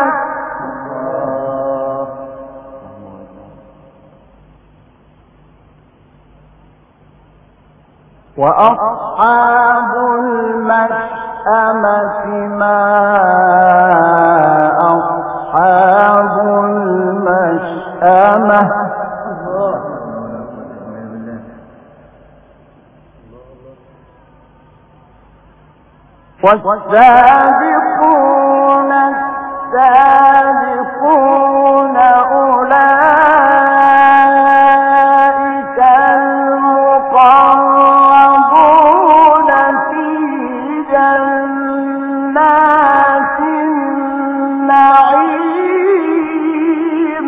[SPEAKER 1] وأصحاب المشأمة ما أصحاب المشأمة والسابقون السابقون أولئك المقربون في جنات النعيم.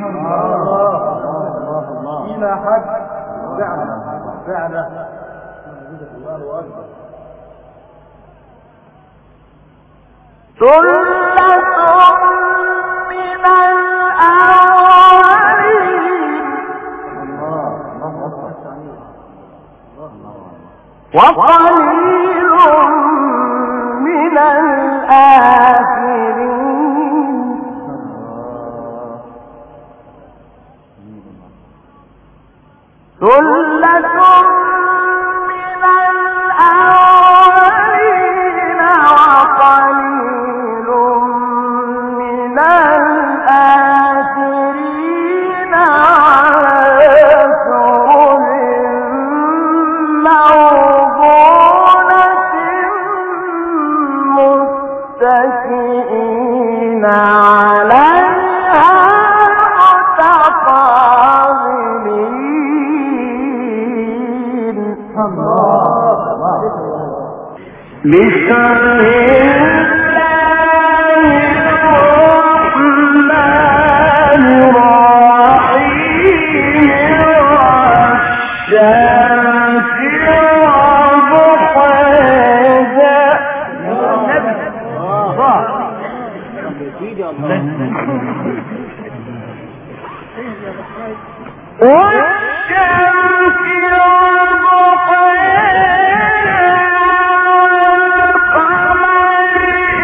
[SPEAKER 4] إلى حد فعلا الله أكبر.
[SPEAKER 1] ثلة من الأولين وقليل من الآخرين. ثلة من الأولين وقليل من الآخرين على سرر موضونة متكئين عليها متقابلين. بسم الله الرحمن الرحيم. والشمس وضحاها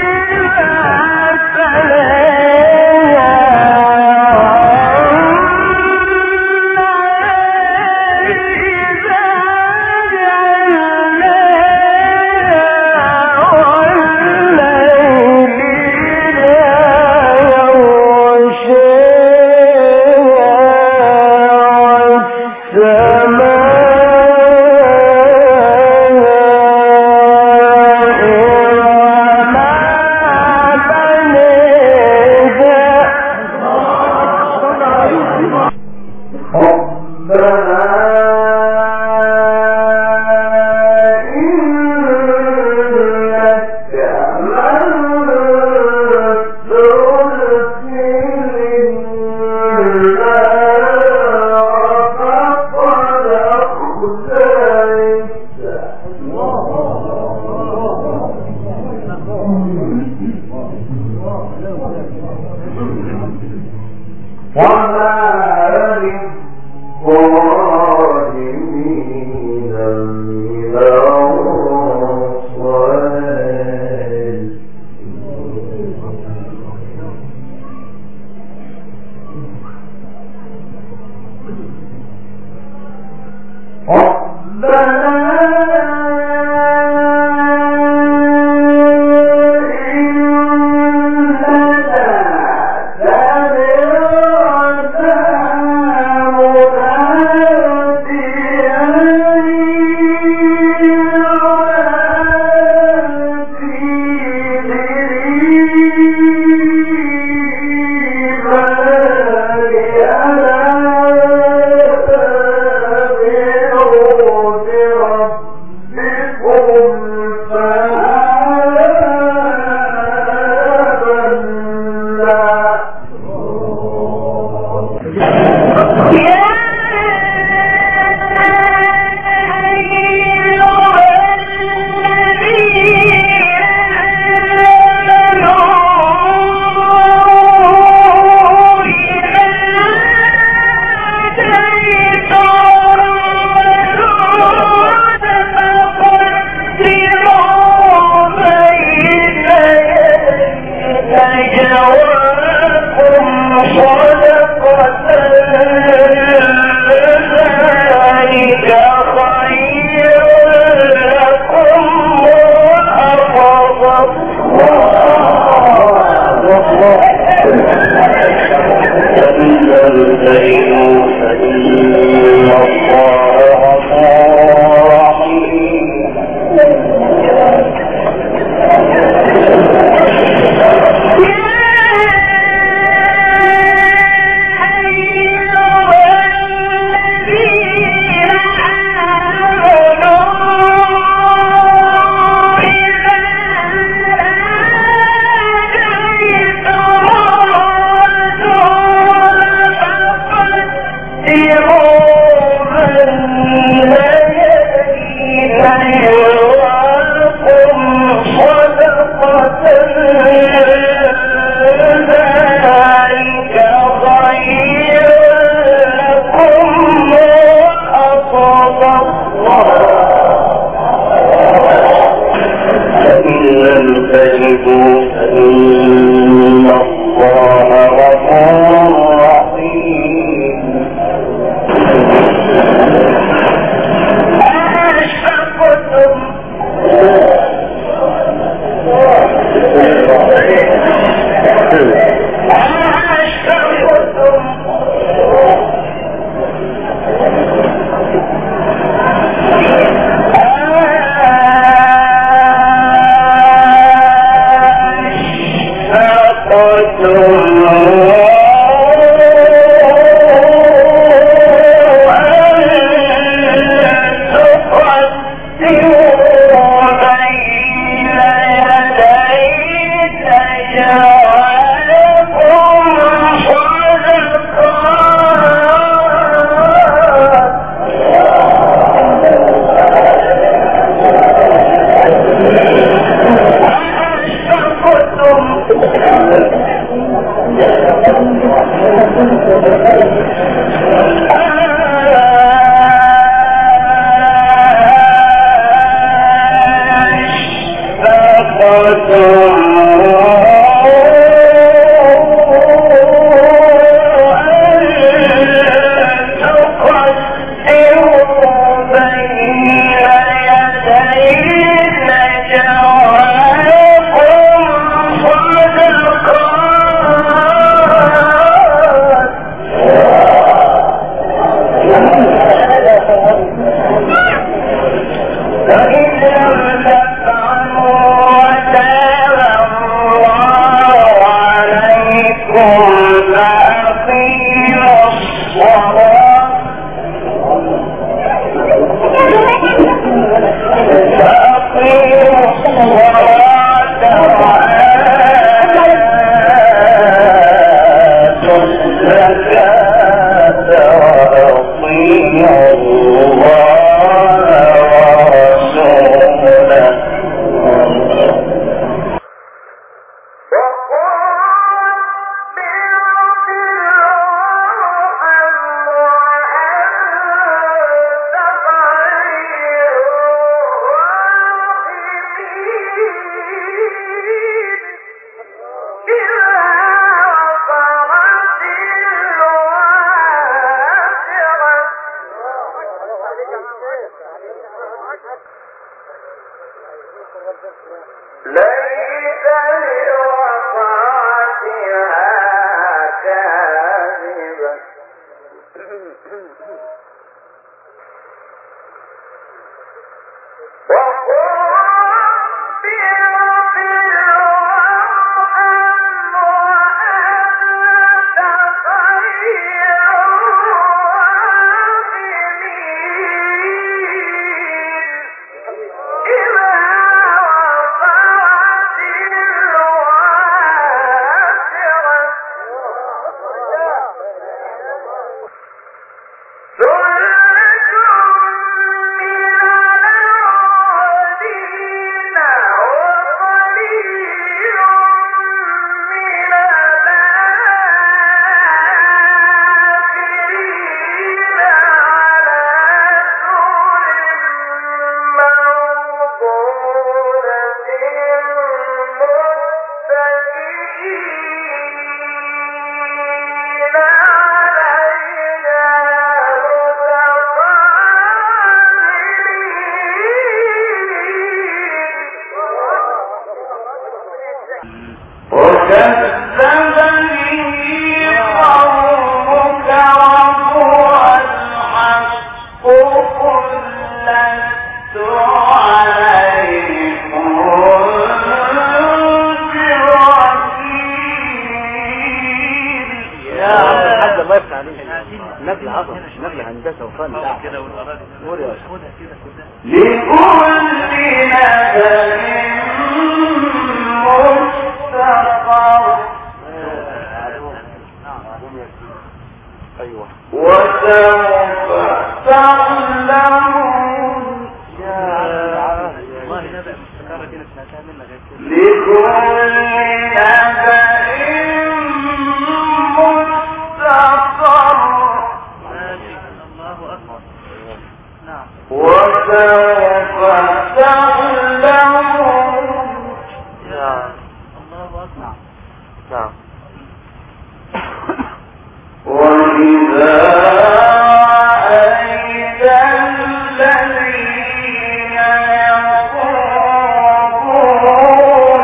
[SPEAKER 1] يقولون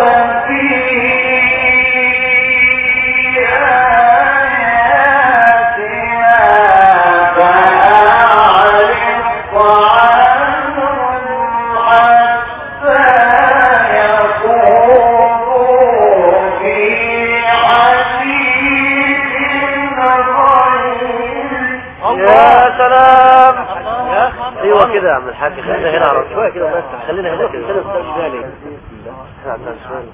[SPEAKER 4] عم الحاج خلينا هنا على شويه كده بس خلينا هنا كده خلينا شويه احنا عندنا شويه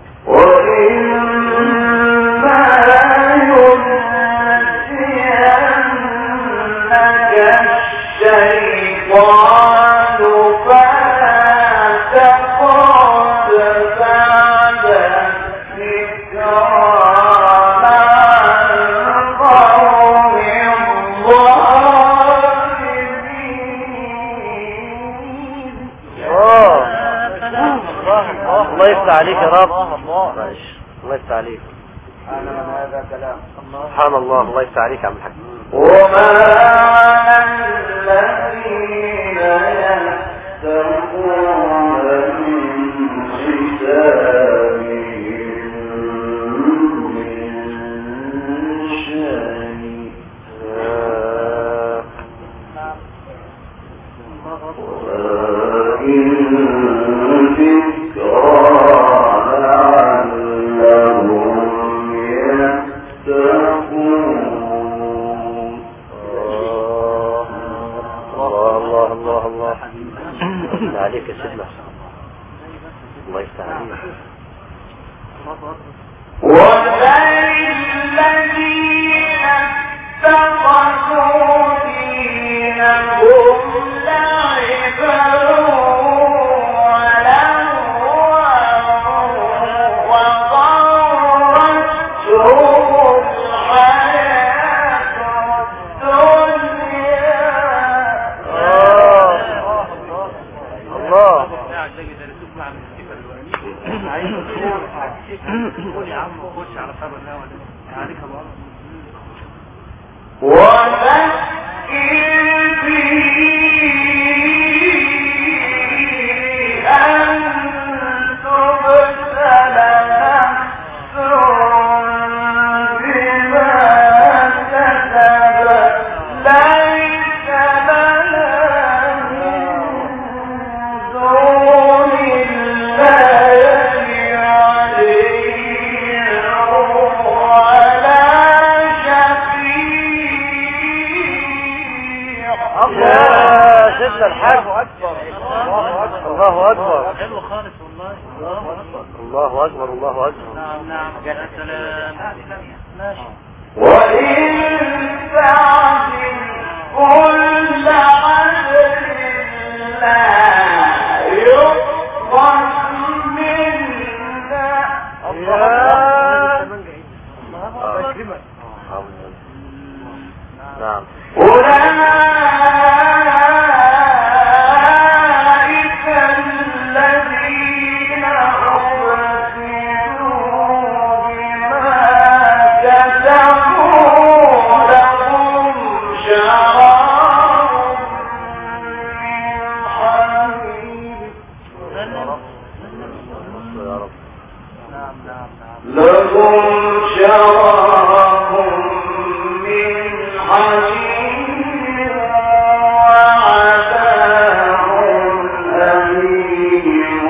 [SPEAKER 4] الله يفتح عليك يا رب. ماشي الله يفتح عليك.
[SPEAKER 2] هذا كلام
[SPEAKER 4] سبحان الله. الله يفتح عليك يا عم الحاج.
[SPEAKER 1] وما الذين يتقون من حسابهم من شيء
[SPEAKER 4] عليك يا سيدنا. الله يفتح عليك.
[SPEAKER 1] والذين اتخذوا دينهم لعبا ولهوا وغرتهم الحياة
[SPEAKER 2] قول يا عم خش على صبر الله عليك الله.
[SPEAKER 1] وذكر به أن تبتل نفس بما كسبت ليس لها من دون
[SPEAKER 4] الحاج. الله اكبر.
[SPEAKER 2] حلو خالص والله.
[SPEAKER 4] الله اكبر. الله اكبر.
[SPEAKER 2] نعم نعم يا سلام. ماشي.
[SPEAKER 1] وإن تعدل كل عدل لا يقبل منا.
[SPEAKER 4] نعم.
[SPEAKER 1] أولئك الذين أبسلوا بما كسبوا لهم شراب من حميم. لهم شراب من حميم وعذاب أليم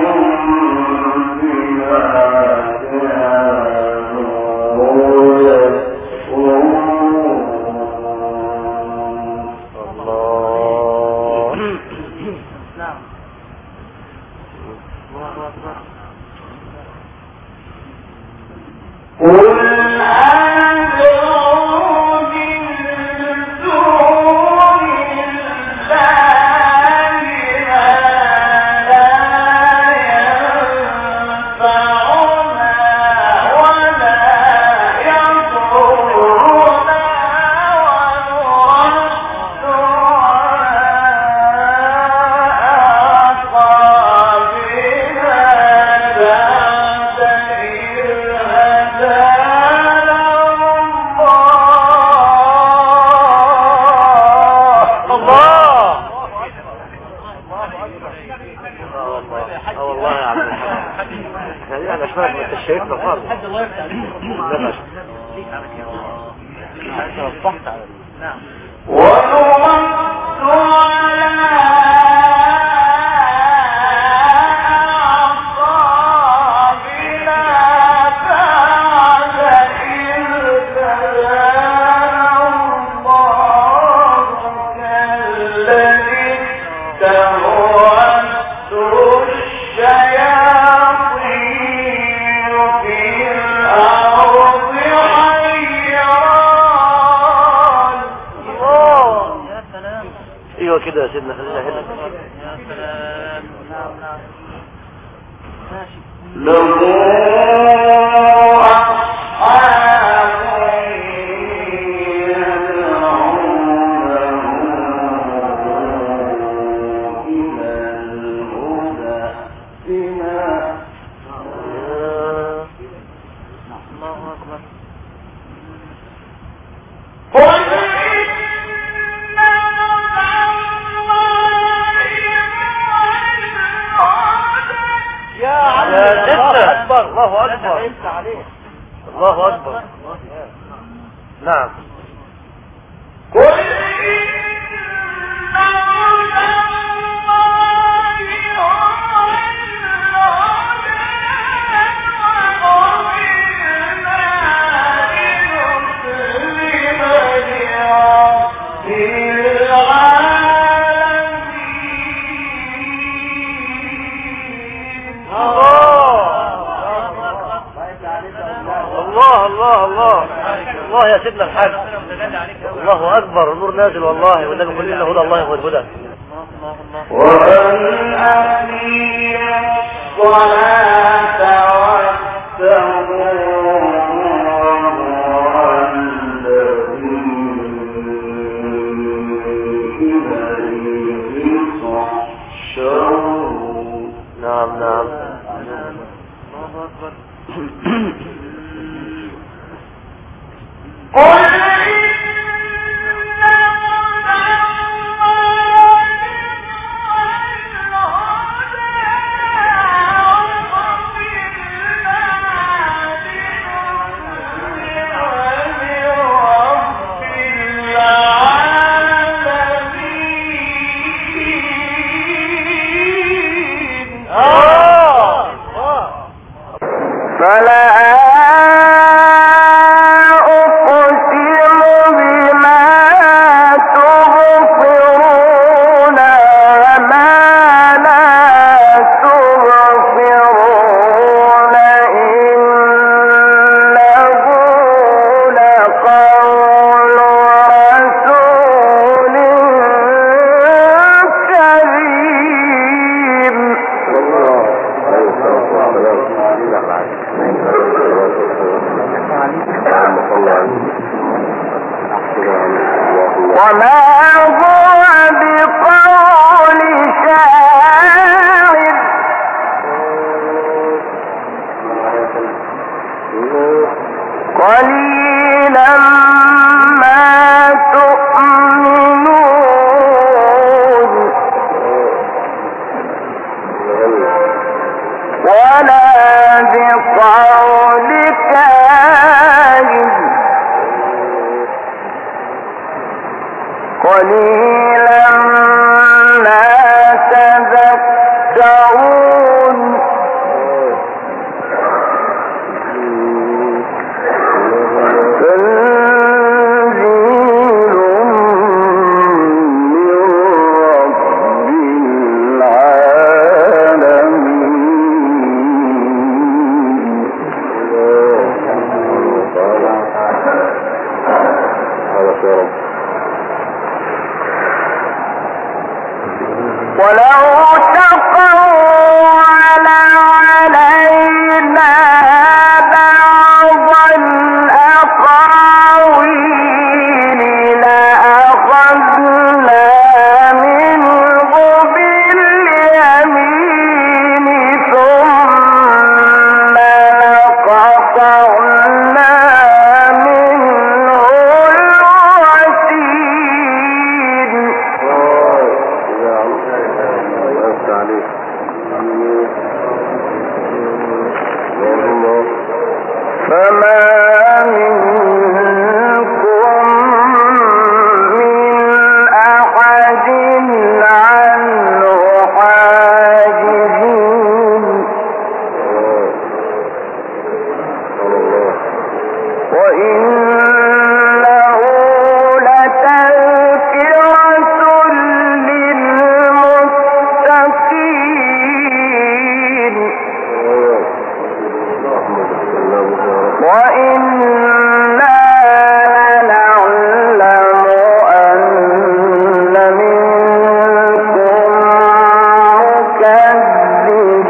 [SPEAKER 1] بما كانوا يكفرون.
[SPEAKER 4] الله.
[SPEAKER 2] نعم. الله أكبر.
[SPEAKER 1] قل أدعو من دون الله ما لا ينفعنا ولا يضرنا ونرد
[SPEAKER 4] والله يا عبد الحميد احنا اشوفك انت شايفنا خالص.
[SPEAKER 2] الله يفتح عليك.
[SPEAKER 4] انت وضحت على
[SPEAKER 2] نعم.
[SPEAKER 1] ونرد على أعصابنا بعد إذ هدانا الله كالذي استهوى
[SPEAKER 4] الله أكبر. نعم. الله يا سيدنا الحاج، الله أكبر، النور نازل والله، والنبي كل لنا هدى الله والهدى.
[SPEAKER 1] وأن أقيم الصلاة
[SPEAKER 4] نعم نعم.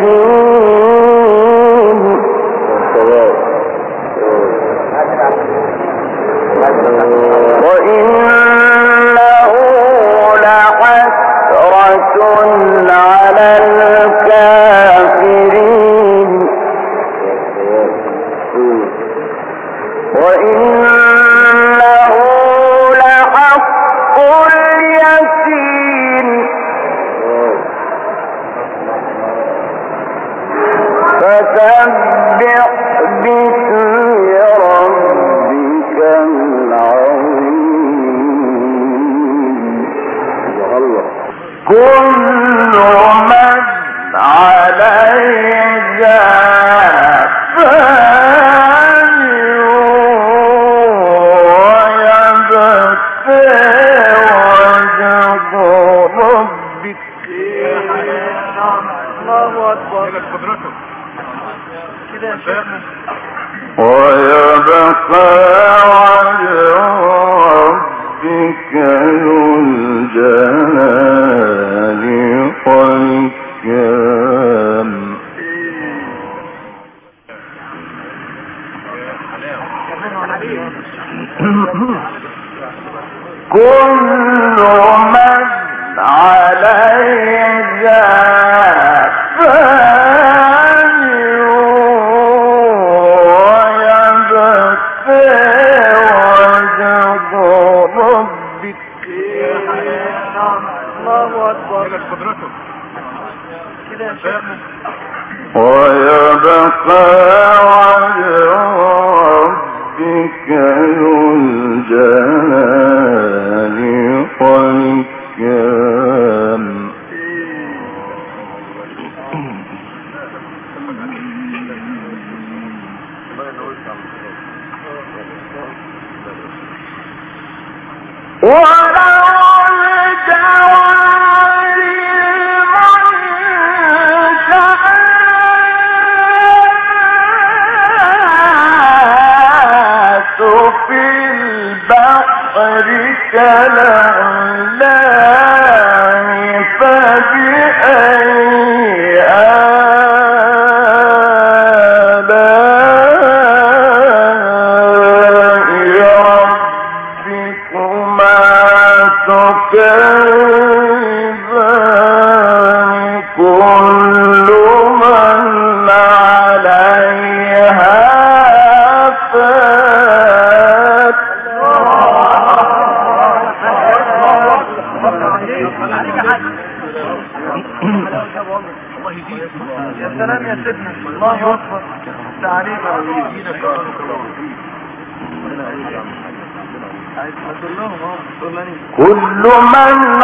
[SPEAKER 1] كل من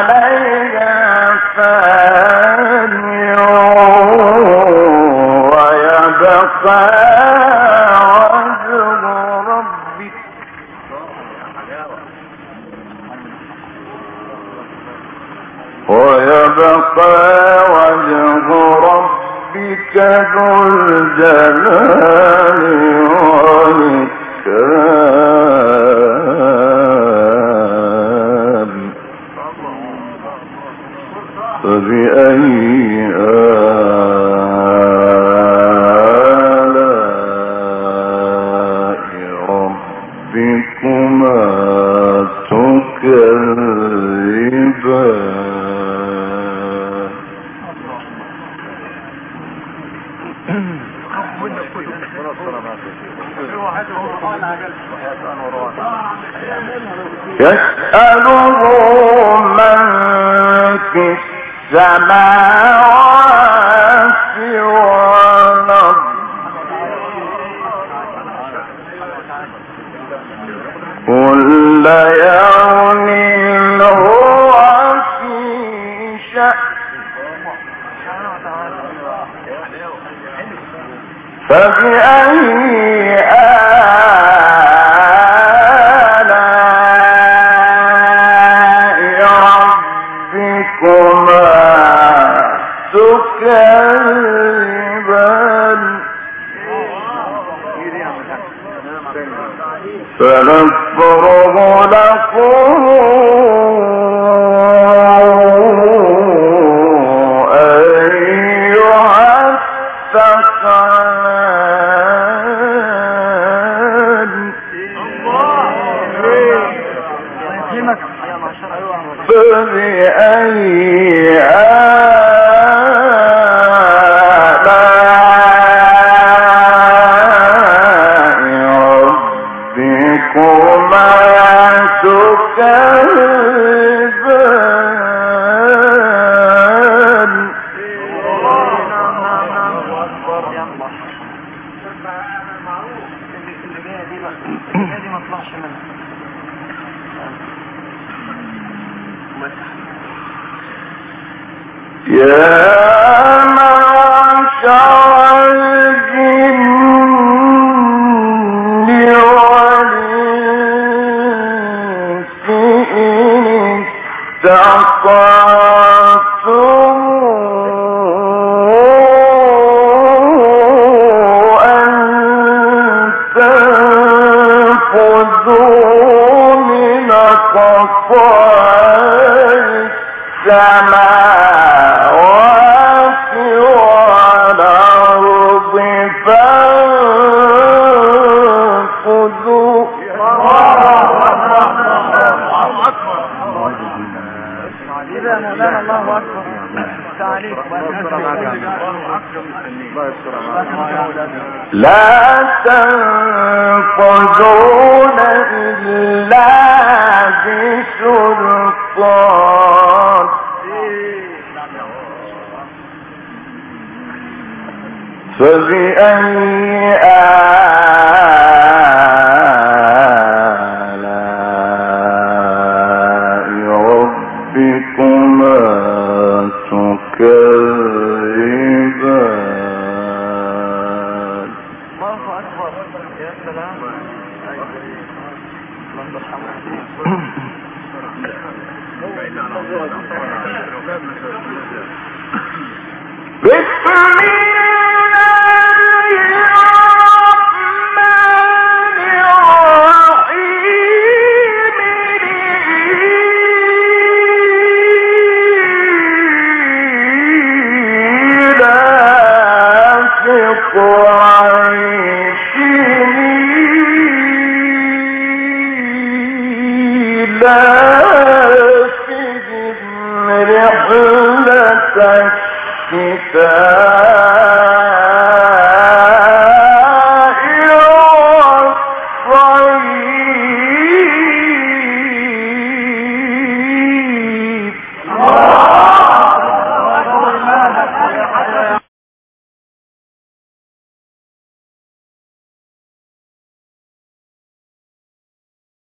[SPEAKER 1] عليها فان ويبقى وجه ربك ذو الجلال والإكرام فبأي آلاء ربكما تكذبان يسأله من في السماوات والأرض كل يوم هو في شأن فبأي سنفرغ لكم أيها ثقلان فبأي يا معشر الجن والإنس إن استطعتم أن تنفذوا من أقطار السماوات والأرض فانفذوا
[SPEAKER 3] الله أكبر تعليق
[SPEAKER 1] لا تنفذون إلا بسلطان فبأي آلاء ربكما تكذبان
[SPEAKER 3] الله أكبر يا سلام
[SPEAKER 1] بسم رحلة الشتاء